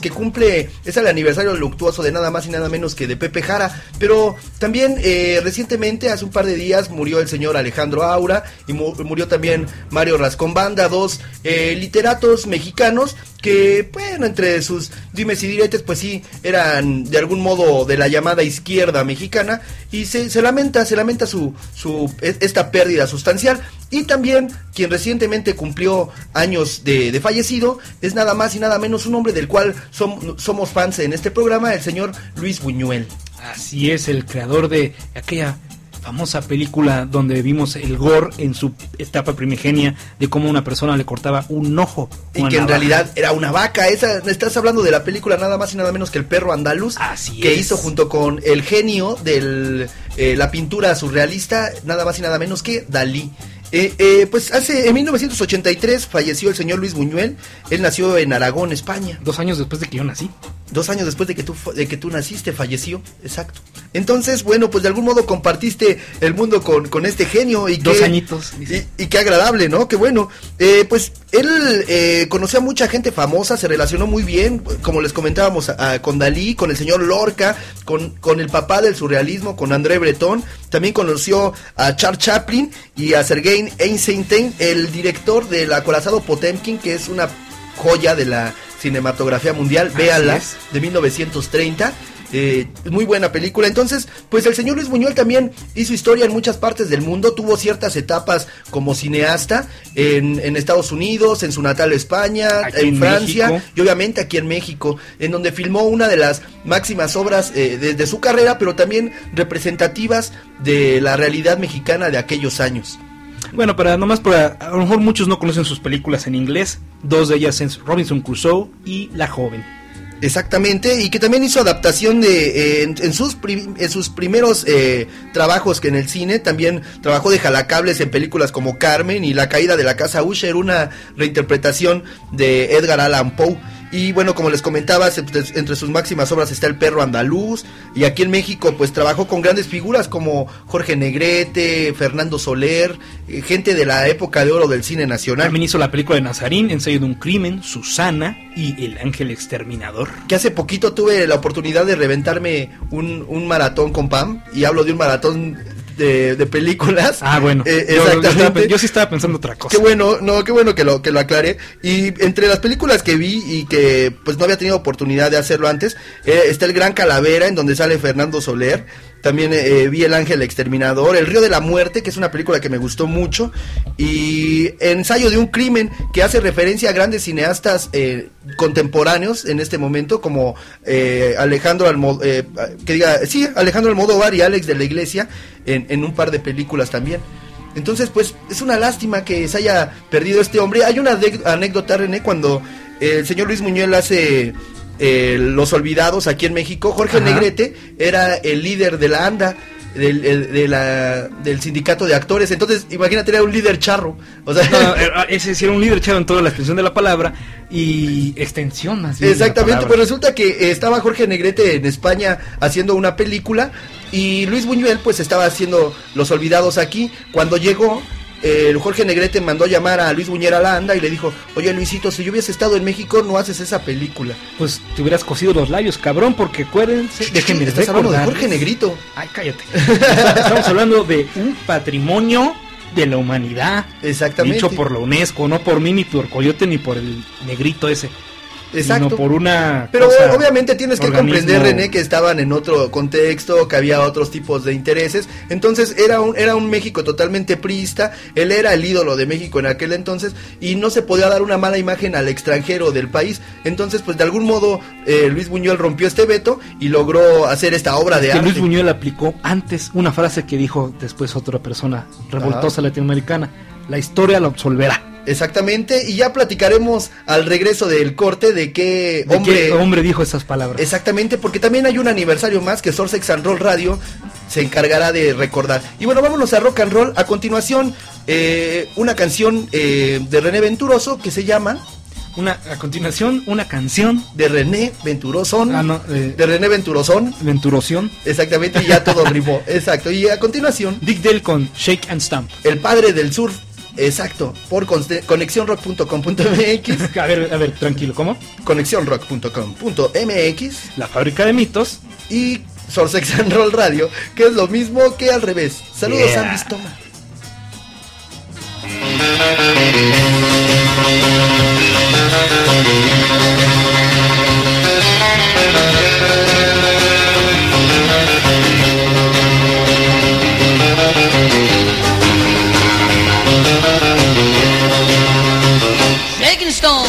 fue, es el aniversario luctuoso de nada más y nada menos que de Pepe Jara, pero también eh, recientemente, hace un par de días, murió el señor Alejandro Aura y mu- murió también Mario Rascón Banda, dos eh, literatos mexicanos que, bueno, entre sus dimes y diretes, pues sí, eran de algún modo de la llamada izquierda mexicana, y se, se lamenta, se lamenta su, su, esta pérdida sustancial. Y también, quien recientemente cumplió años de, de fallecido, es nada más y nada menos un hombre del cual som, somos fans en este programa, el señor Luis Buñuel. Así es, el creador de aquella famosa película donde vimos el gore en su etapa primigenia, de cómo una persona le cortaba un ojo. Y que en realidad era una vaca. Esa, estás hablando de la película nada más y nada menos que El Perro Andaluz. Así que es. hizo junto con el genio de eh, la pintura surrealista, nada más y nada menos que Dalí. Eh, eh, pues hace, en mil novecientos ochenta y tres falleció el señor Luis Buñuel. Él nació en Aragón, España. Dos años después de que yo nací. Dos años después de que tú de que tú naciste, falleció, exacto. Entonces, bueno, pues de algún modo compartiste el mundo con, con este genio. Y Dos que, añitos. Y, y qué agradable, ¿no? Qué bueno. Eh, pues él eh, conoció a mucha gente famosa, se relacionó muy bien, como les comentábamos, a, a, con Dalí, con el señor Lorca, con, con el papá del surrealismo, con André Breton. También conoció a Charles Chaplin y a Sergei Eisenstein, el director del acorazado Potemkin, que es una joya de la cinematografía mundial. Véanla, de mil novecientos treinta. Eh, muy buena película. Entonces, pues el señor Luis Buñuel también hizo historia en muchas partes del mundo. Tuvo ciertas etapas como cineasta en, en Estados Unidos, en su natal España, aquí en, en Francia México. Y obviamente aquí en México, en donde filmó una de las máximas obras eh, de, de su carrera, pero también representativas de la realidad mexicana de aquellos años. Bueno, para nomás para, a lo mejor muchos no conocen sus películas en inglés. Dos de ellas es Robinson Crusoe y La Joven. Exactamente, y que también hizo adaptación de eh, en, en, sus prim, en sus primeros eh, trabajos que en el cine. También trabajó de jalacables en películas como Carmen y La Caída de la Casa Usher, una reinterpretación de Edgar Allan Poe. Y bueno, como les comentaba, entre sus máximas obras está El Perro Andaluz. Y aquí en México pues trabajó con grandes figuras como Jorge Negrete, Fernando Soler, eh, gente de la época de oro del cine nacional. También hizo la película de Nazarín, Ensayo de un crimen, Susana y El Ángel Exterminador. Que hace poquito tuve la oportunidad de reventarme un, un maratón con Pam. Y hablo de un maratón de, de películas. Ah, bueno. Eh, yo, exactamente. Yo, yo sí estaba pensando otra cosa. Qué bueno, no, qué bueno que lo que lo aclaré. Y entre las películas que vi y que pues no había tenido oportunidad de hacerlo antes, eh, está El Gran Calavera, en donde sale Fernando Soler. También eh, vi El Ángel Exterminador, El Río de la Muerte, que es una película que me gustó mucho, y Ensayo de un crimen, que hace referencia a grandes cineastas eh, contemporáneos en este momento, como eh, Alejandro Almodóvar, eh, que diga, sí, Alejandro Almodóvar y Alex de la Iglesia, en, en un par de películas también. Entonces, pues, es una lástima que se haya perdido este hombre. Hay una de- anécdota, René, cuando eh, el señor Luis Buñuel hace... Eh, Los Olvidados aquí en México. Jorge Ajá. Negrete era el líder de la ANDA, del, el, de la, del sindicato de actores. Entonces, imagínate, era un líder charro. O sea, No, no, ese sí era un líder chavo en toda la extensión de la palabra y extensión más bien de la exactamente, palabra. pues resulta que eh, estaba Jorge Negrete en España haciendo una película y Luis Buñuel pues estaba haciendo Los Olvidados aquí. Cuando llegó, eh, Jorge Negrete mandó llamar a Luis Buñuel a la ANDA y le dijo: oye, Luisito, si yo hubiese estado en México, no haces esa película. Pues te hubieras cosido los labios, cabrón, porque acuérdense, déjenme Estás hablando de recordarles- Jorge Negrito. Ay, cállate. Estamos hablando de un patrimonio de la humanidad. Exactamente. Dicho por la UNESCO, no por mí, ni por Coyote, ni por el negrito ese. Exacto. Sino por una Pero cosa, obviamente tienes que organismo. comprender, René, que estaban en otro contexto, que había otros tipos de intereses. Entonces era un, era un México totalmente priista. Él era el ídolo de México en aquel entonces y no se podía dar una mala imagen al extranjero del país. Entonces, pues de algún modo eh, Luis Buñuel rompió este veto y logró hacer esta obra Es de que arte. Luis Buñuel aplicó antes una frase que dijo después otra persona revoltosa latinoamericana: la historia la absolverá. Exactamente, y ya platicaremos al regreso del corte de qué ¿De hombre... qué hombre dijo esas palabras? Exactamente, porque también hay un aniversario más que Source Sex and Roll Radio se encargará de recordar. Y bueno, vámonos a rock and roll. A continuación, eh, una canción eh, de René Venturoso que se llama... Una, a continuación, una canción de René Venturosón. Ah, no, eh, de René Venturosón. Venturoción. Exactamente, y ya todo rimó. Exacto, y a continuación... Dick Dale con Shake and Stamp. El padre del surf Exacto, por conexión rock punto com punto m x. A ver, a ver, tranquilo, ¿cómo? conexión rock punto com punto m x. La fábrica de mitos. Y Source Sex and Roll Radio, que es lo mismo que al revés. Saludos, Yeah. Andy Stoma. Shaking Stone.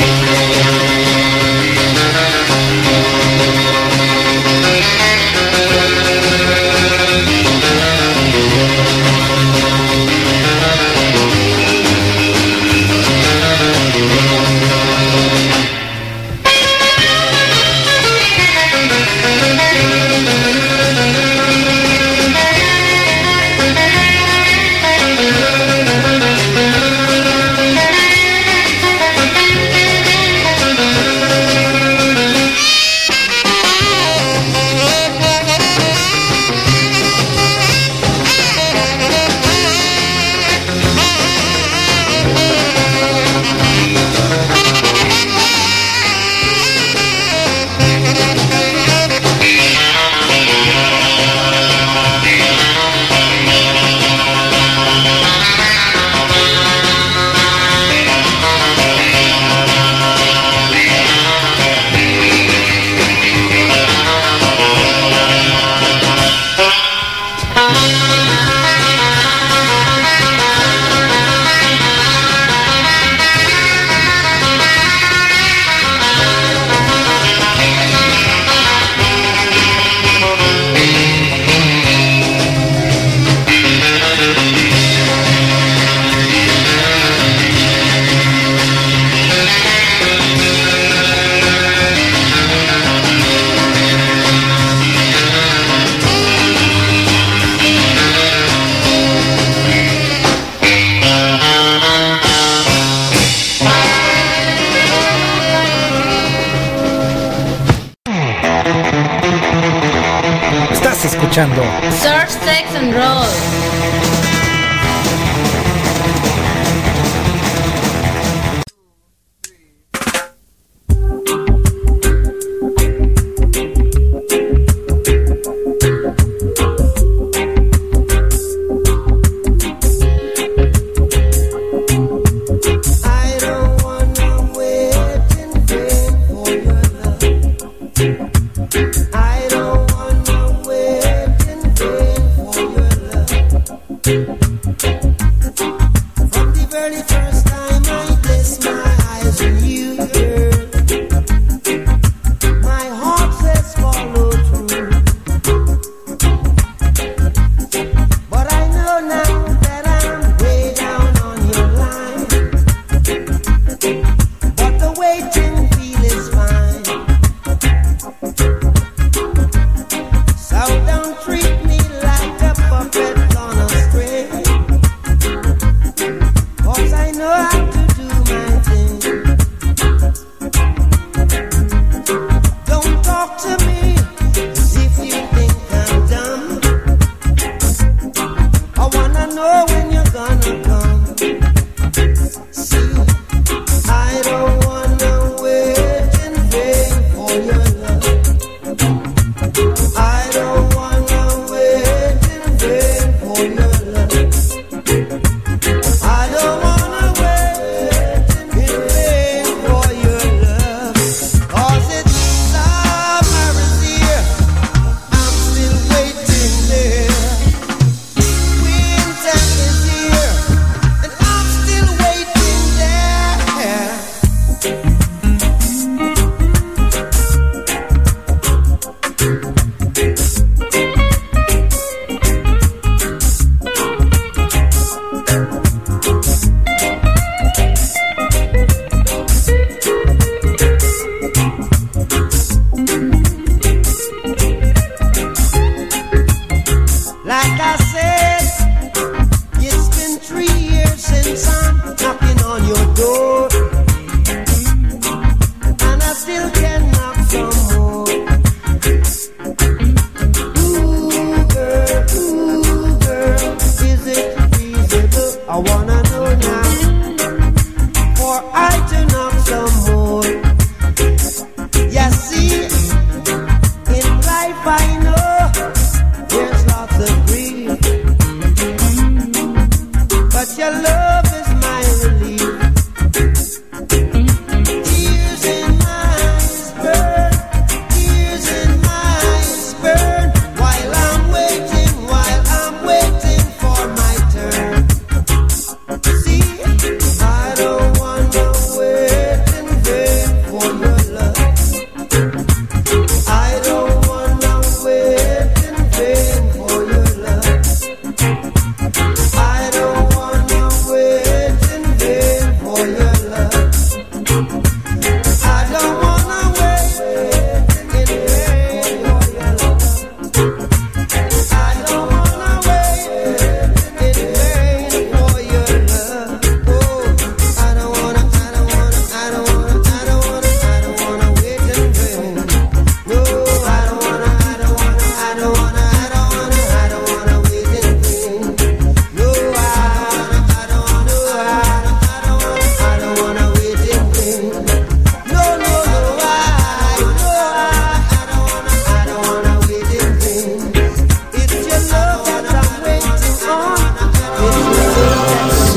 escuchando Source Sex and Roll. I wanna know now, for I turn up some more. You see, in life I know there's lots of grief, but your love is my relief. Tears in my eyes burn, tears in my eyes burn, while I'm waiting, while I'm waiting for my turn. See, I don't wanna wait in vain for your love. I don't wanna wait in vain for your love. I don't wanna wait in vain for your love. I don't wanna wait in vain for your love. I don't wanna wait in vain for your love. Oh, I don't wanna, I don't wanna, I don't wanna, I don't wanna, I don't wanna wait in vain. No, I don't wanna, I don't wanna, I don't wanna, I don't wanna, I don't wanna wait in vain. No, I don't wanna, I don't wanna, I don't wanna, I don't wanna wait in vain. No, no, no, I, no, I, I don't wanna, I don't wanna wait in vain. It's your love that I'm waiting on. It's your love that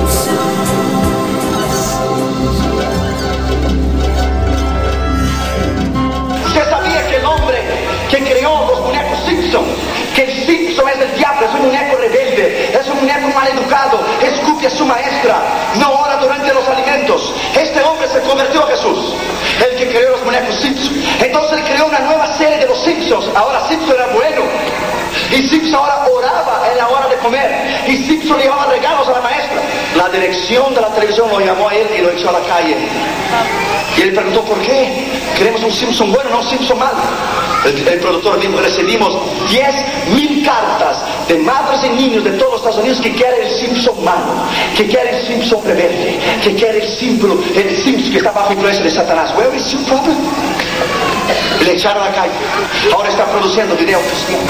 Usted sabía que el hombre que creó los muñecos Simpson, que el Simpson es el diablo, es un muñeco rebelde, es un muñeco mal educado, escupe a su maestra, no ora durante los alimentos. Este hombre se convirtió a Jesús, el que creó los muñecos Simpson. Entonces él creó una nueva serie de los Simpsons. Ahora Simpson era bueno, y Simpson ahora oraba en la hora de comer, y Simpson llevaba regalos a la maestra. La dirección de la televisión lo llamó a él y lo echó a la calle. Y él preguntó por qué. Queremos un Simpson bueno, no un Simpson malo. El, el productor dijo, recibimos diez mil cartas de madres y niños de todos los Estados Unidos que quieren el Simpson malo, que quieren el Simpson rebelde, que quieren el símbolo, el Simpson que está bajo influencia de Satanás. Where is your problem? Y le echaron a la calle. Ahora está produciendo videos cristianos.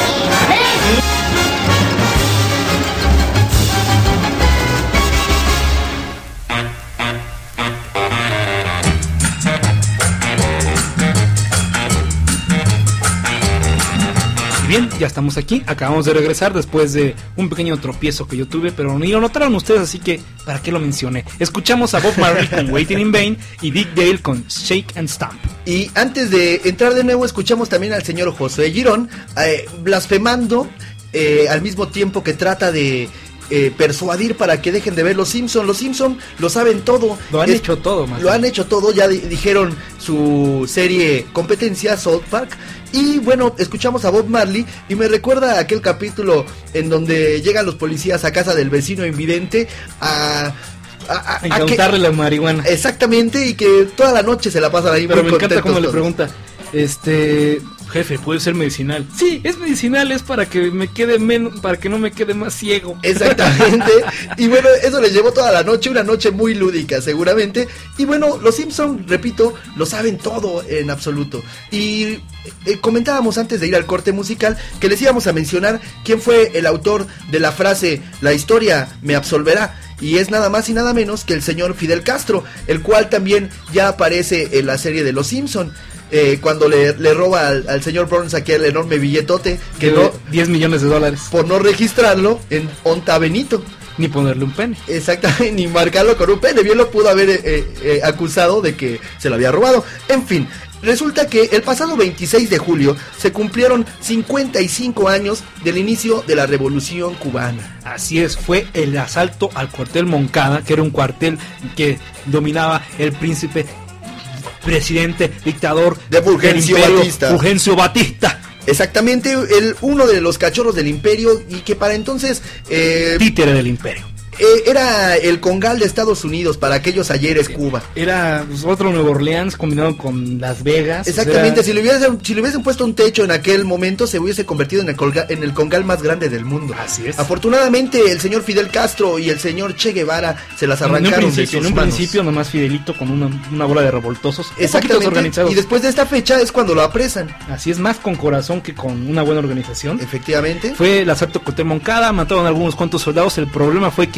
Bien, ya estamos aquí, acabamos de regresar después de un pequeño tropiezo que yo tuve, pero ni lo notaron ustedes, así que ¿para qué lo mencioné? Escuchamos a Bob Marley con Waiting in Vain y Dick Dale con Shake and Stamp. Y antes de entrar de nuevo, escuchamos también al señor José Girón eh, blasfemando eh, al mismo tiempo que trata de eh, persuadir para que dejen de ver Los Simpson. Los Simpson lo saben todo. Lo han es, hecho todo, más Lo han hecho todo, ya di- dijeron su serie competencia, South Park. Y bueno, escuchamos a Bob Marley y me recuerda a aquel capítulo en donde llegan los policías a casa del vecino invidente a... A, a, a incautarle la marihuana. Exactamente, y que toda la noche se la pasan ahí. Pero muy me encanta cómo le todos. pregunta, este, jefe, ¿puede ser medicinal? Sí, es medicinal, es para que me quede menos, para que no me quede más ciego. Exactamente. Y bueno, eso les llevó toda la noche, una noche muy lúdica seguramente. Y bueno, los Simpson, repito, lo saben todo en absoluto. Y eh, comentábamos antes de ir al corte musical que les íbamos a mencionar quién fue el autor de la frase "la historia me absolverá". Y es nada más y nada menos que el señor Fidel Castro, el cual también ya aparece en la serie de Los Simpson. Eh, cuando le, le roba al, al señor Burns aquel enorme billetote que de no, diez millones de dólares por no registrarlo en Onta Benito, ni ponerle un pene. Exactamente, ni marcarlo con un pene. Bien lo pudo haber eh, eh, acusado de que se lo había robado. En fin, resulta que el pasado veintiséis de julio se cumplieron cincuenta y cinco años del inicio de la Revolución Cubana. Así es, fue el asalto al cuartel Moncada, que era un cuartel que dominaba el príncipe, presidente, dictador de Fulgencio del imperio, Batista. Fulgencio Batista. Exactamente, el, uno de los cachorros del imperio y que para entonces... Eh, títere del imperio. Eh, era el Congal de Estados Unidos para aquellos ayeres Cuba. Era pues, otro Nueva Orleans combinado con Las Vegas. Exactamente, o sea... si, le hubiesen, si le hubiesen puesto un techo en aquel momento se hubiese convertido en el, colga, en el Congal más grande del mundo. Así es. Afortunadamente el señor Fidel Castro y el señor Che Guevara se las arrancaron en un de sus En un manos. principio nomás Fidelito con una, una bola de revoltosos. Exactamente, organizados. Y después de esta fecha es cuando lo apresan. Así es, más con corazón que con una buena organización. Efectivamente. Fue el asalto contra Moncada, mataron a algunos cuantos soldados. El problema fue que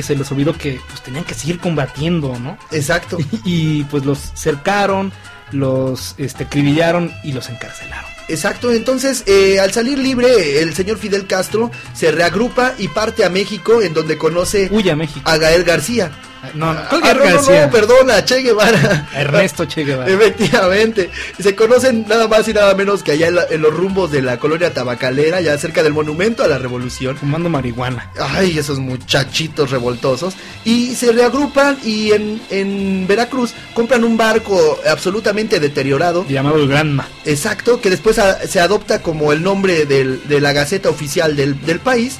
se les olvidó que pues tenían que seguir combatiendo, ¿no? Exacto. Y, y pues los cercaron, los este, acribillaron y los encarcelaron. Exacto, entonces eh, al salir libre el señor Fidel Castro se reagrupa y parte a México, en donde conoce Huye a México. a Gael García. No, no, ah, no, no, no, perdona, Che Guevara. Ernesto Che Guevara. Efectivamente. Se conocen nada más y nada menos que allá en, la, en los rumbos de la colonia tabacalera, ya cerca del Monumento a la Revolución. Fumando marihuana. Ay, esos muchachitos revoltosos. Y se reagrupan y en, en Veracruz compran un barco absolutamente deteriorado. Llamado el Granma. Exacto, que después a, se adopta como el nombre del, de la Gaceta Oficial del, del país.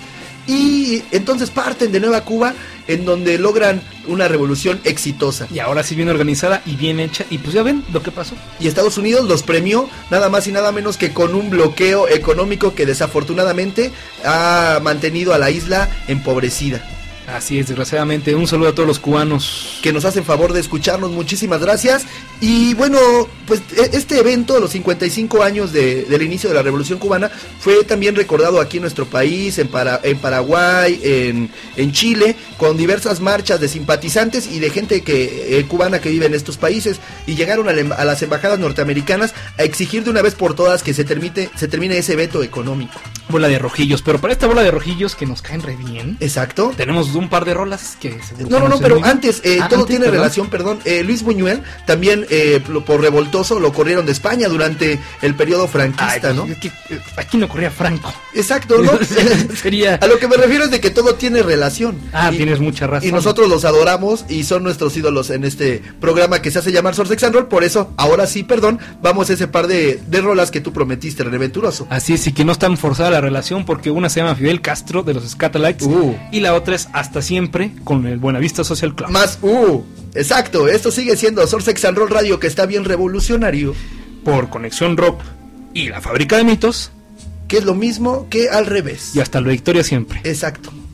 Y entonces parten de Nueva Cuba, en donde logran una revolución exitosa. Y ahora sí bien organizada y bien hecha. Y pues ya ven lo que pasó. Y Estados Unidos los premió nada más y nada menos que con un bloqueo económico que desafortunadamente ha mantenido a la isla empobrecida. Así es, desgraciadamente. Un saludo a todos los cubanos que nos hacen favor de escucharnos, muchísimas gracias. Y bueno, pues este evento, los cincuenta y cinco años de, del inicio de la Revolución Cubana, fue también recordado aquí en nuestro país, en, para, en Paraguay, en, en Chile, con diversas marchas de simpatizantes y de gente que eh, cubana que vive en estos países, y llegaron a, la, a las embajadas norteamericanas a exigir de una vez por todas que se termine, se termine ese veto económico. Bola de rojillos, pero para esta bola de rojillos que nos caen re bien. Exacto. Tenemos un par de rolas que no, no, no, pero antes, eh, ah, todo antes, tiene perdón. relación, perdón. Eh, Luis Buñuel también eh, por revoltoso lo corrieron de España durante el periodo franquista, Ay, ¿no? Es que, aquí no corría Franco. Exacto, ¿no? Sería. A lo que me refiero es de que todo tiene relación. Ah, y, tienes mucha razón. Y nosotros los adoramos y son nuestros ídolos en este programa que se hace llamar Soul Sex and Roll. Por eso, ahora sí, perdón, vamos a ese par de, de rolas que tú prometiste, Reventuroso. Así es, y que no es tan forzada la relación, porque una se llama Fidel Castro de los Scatolites uh. y la otra es Hasta Siempre con el Buenavista Social Club. Más uh, exacto, esto sigue siendo Soul Sex and Roll Radio, que está bien revolucionario. Por Conexión Rock y la Fábrica de Mitos, que es lo mismo que al revés. Y hasta la victoria siempre. Exacto.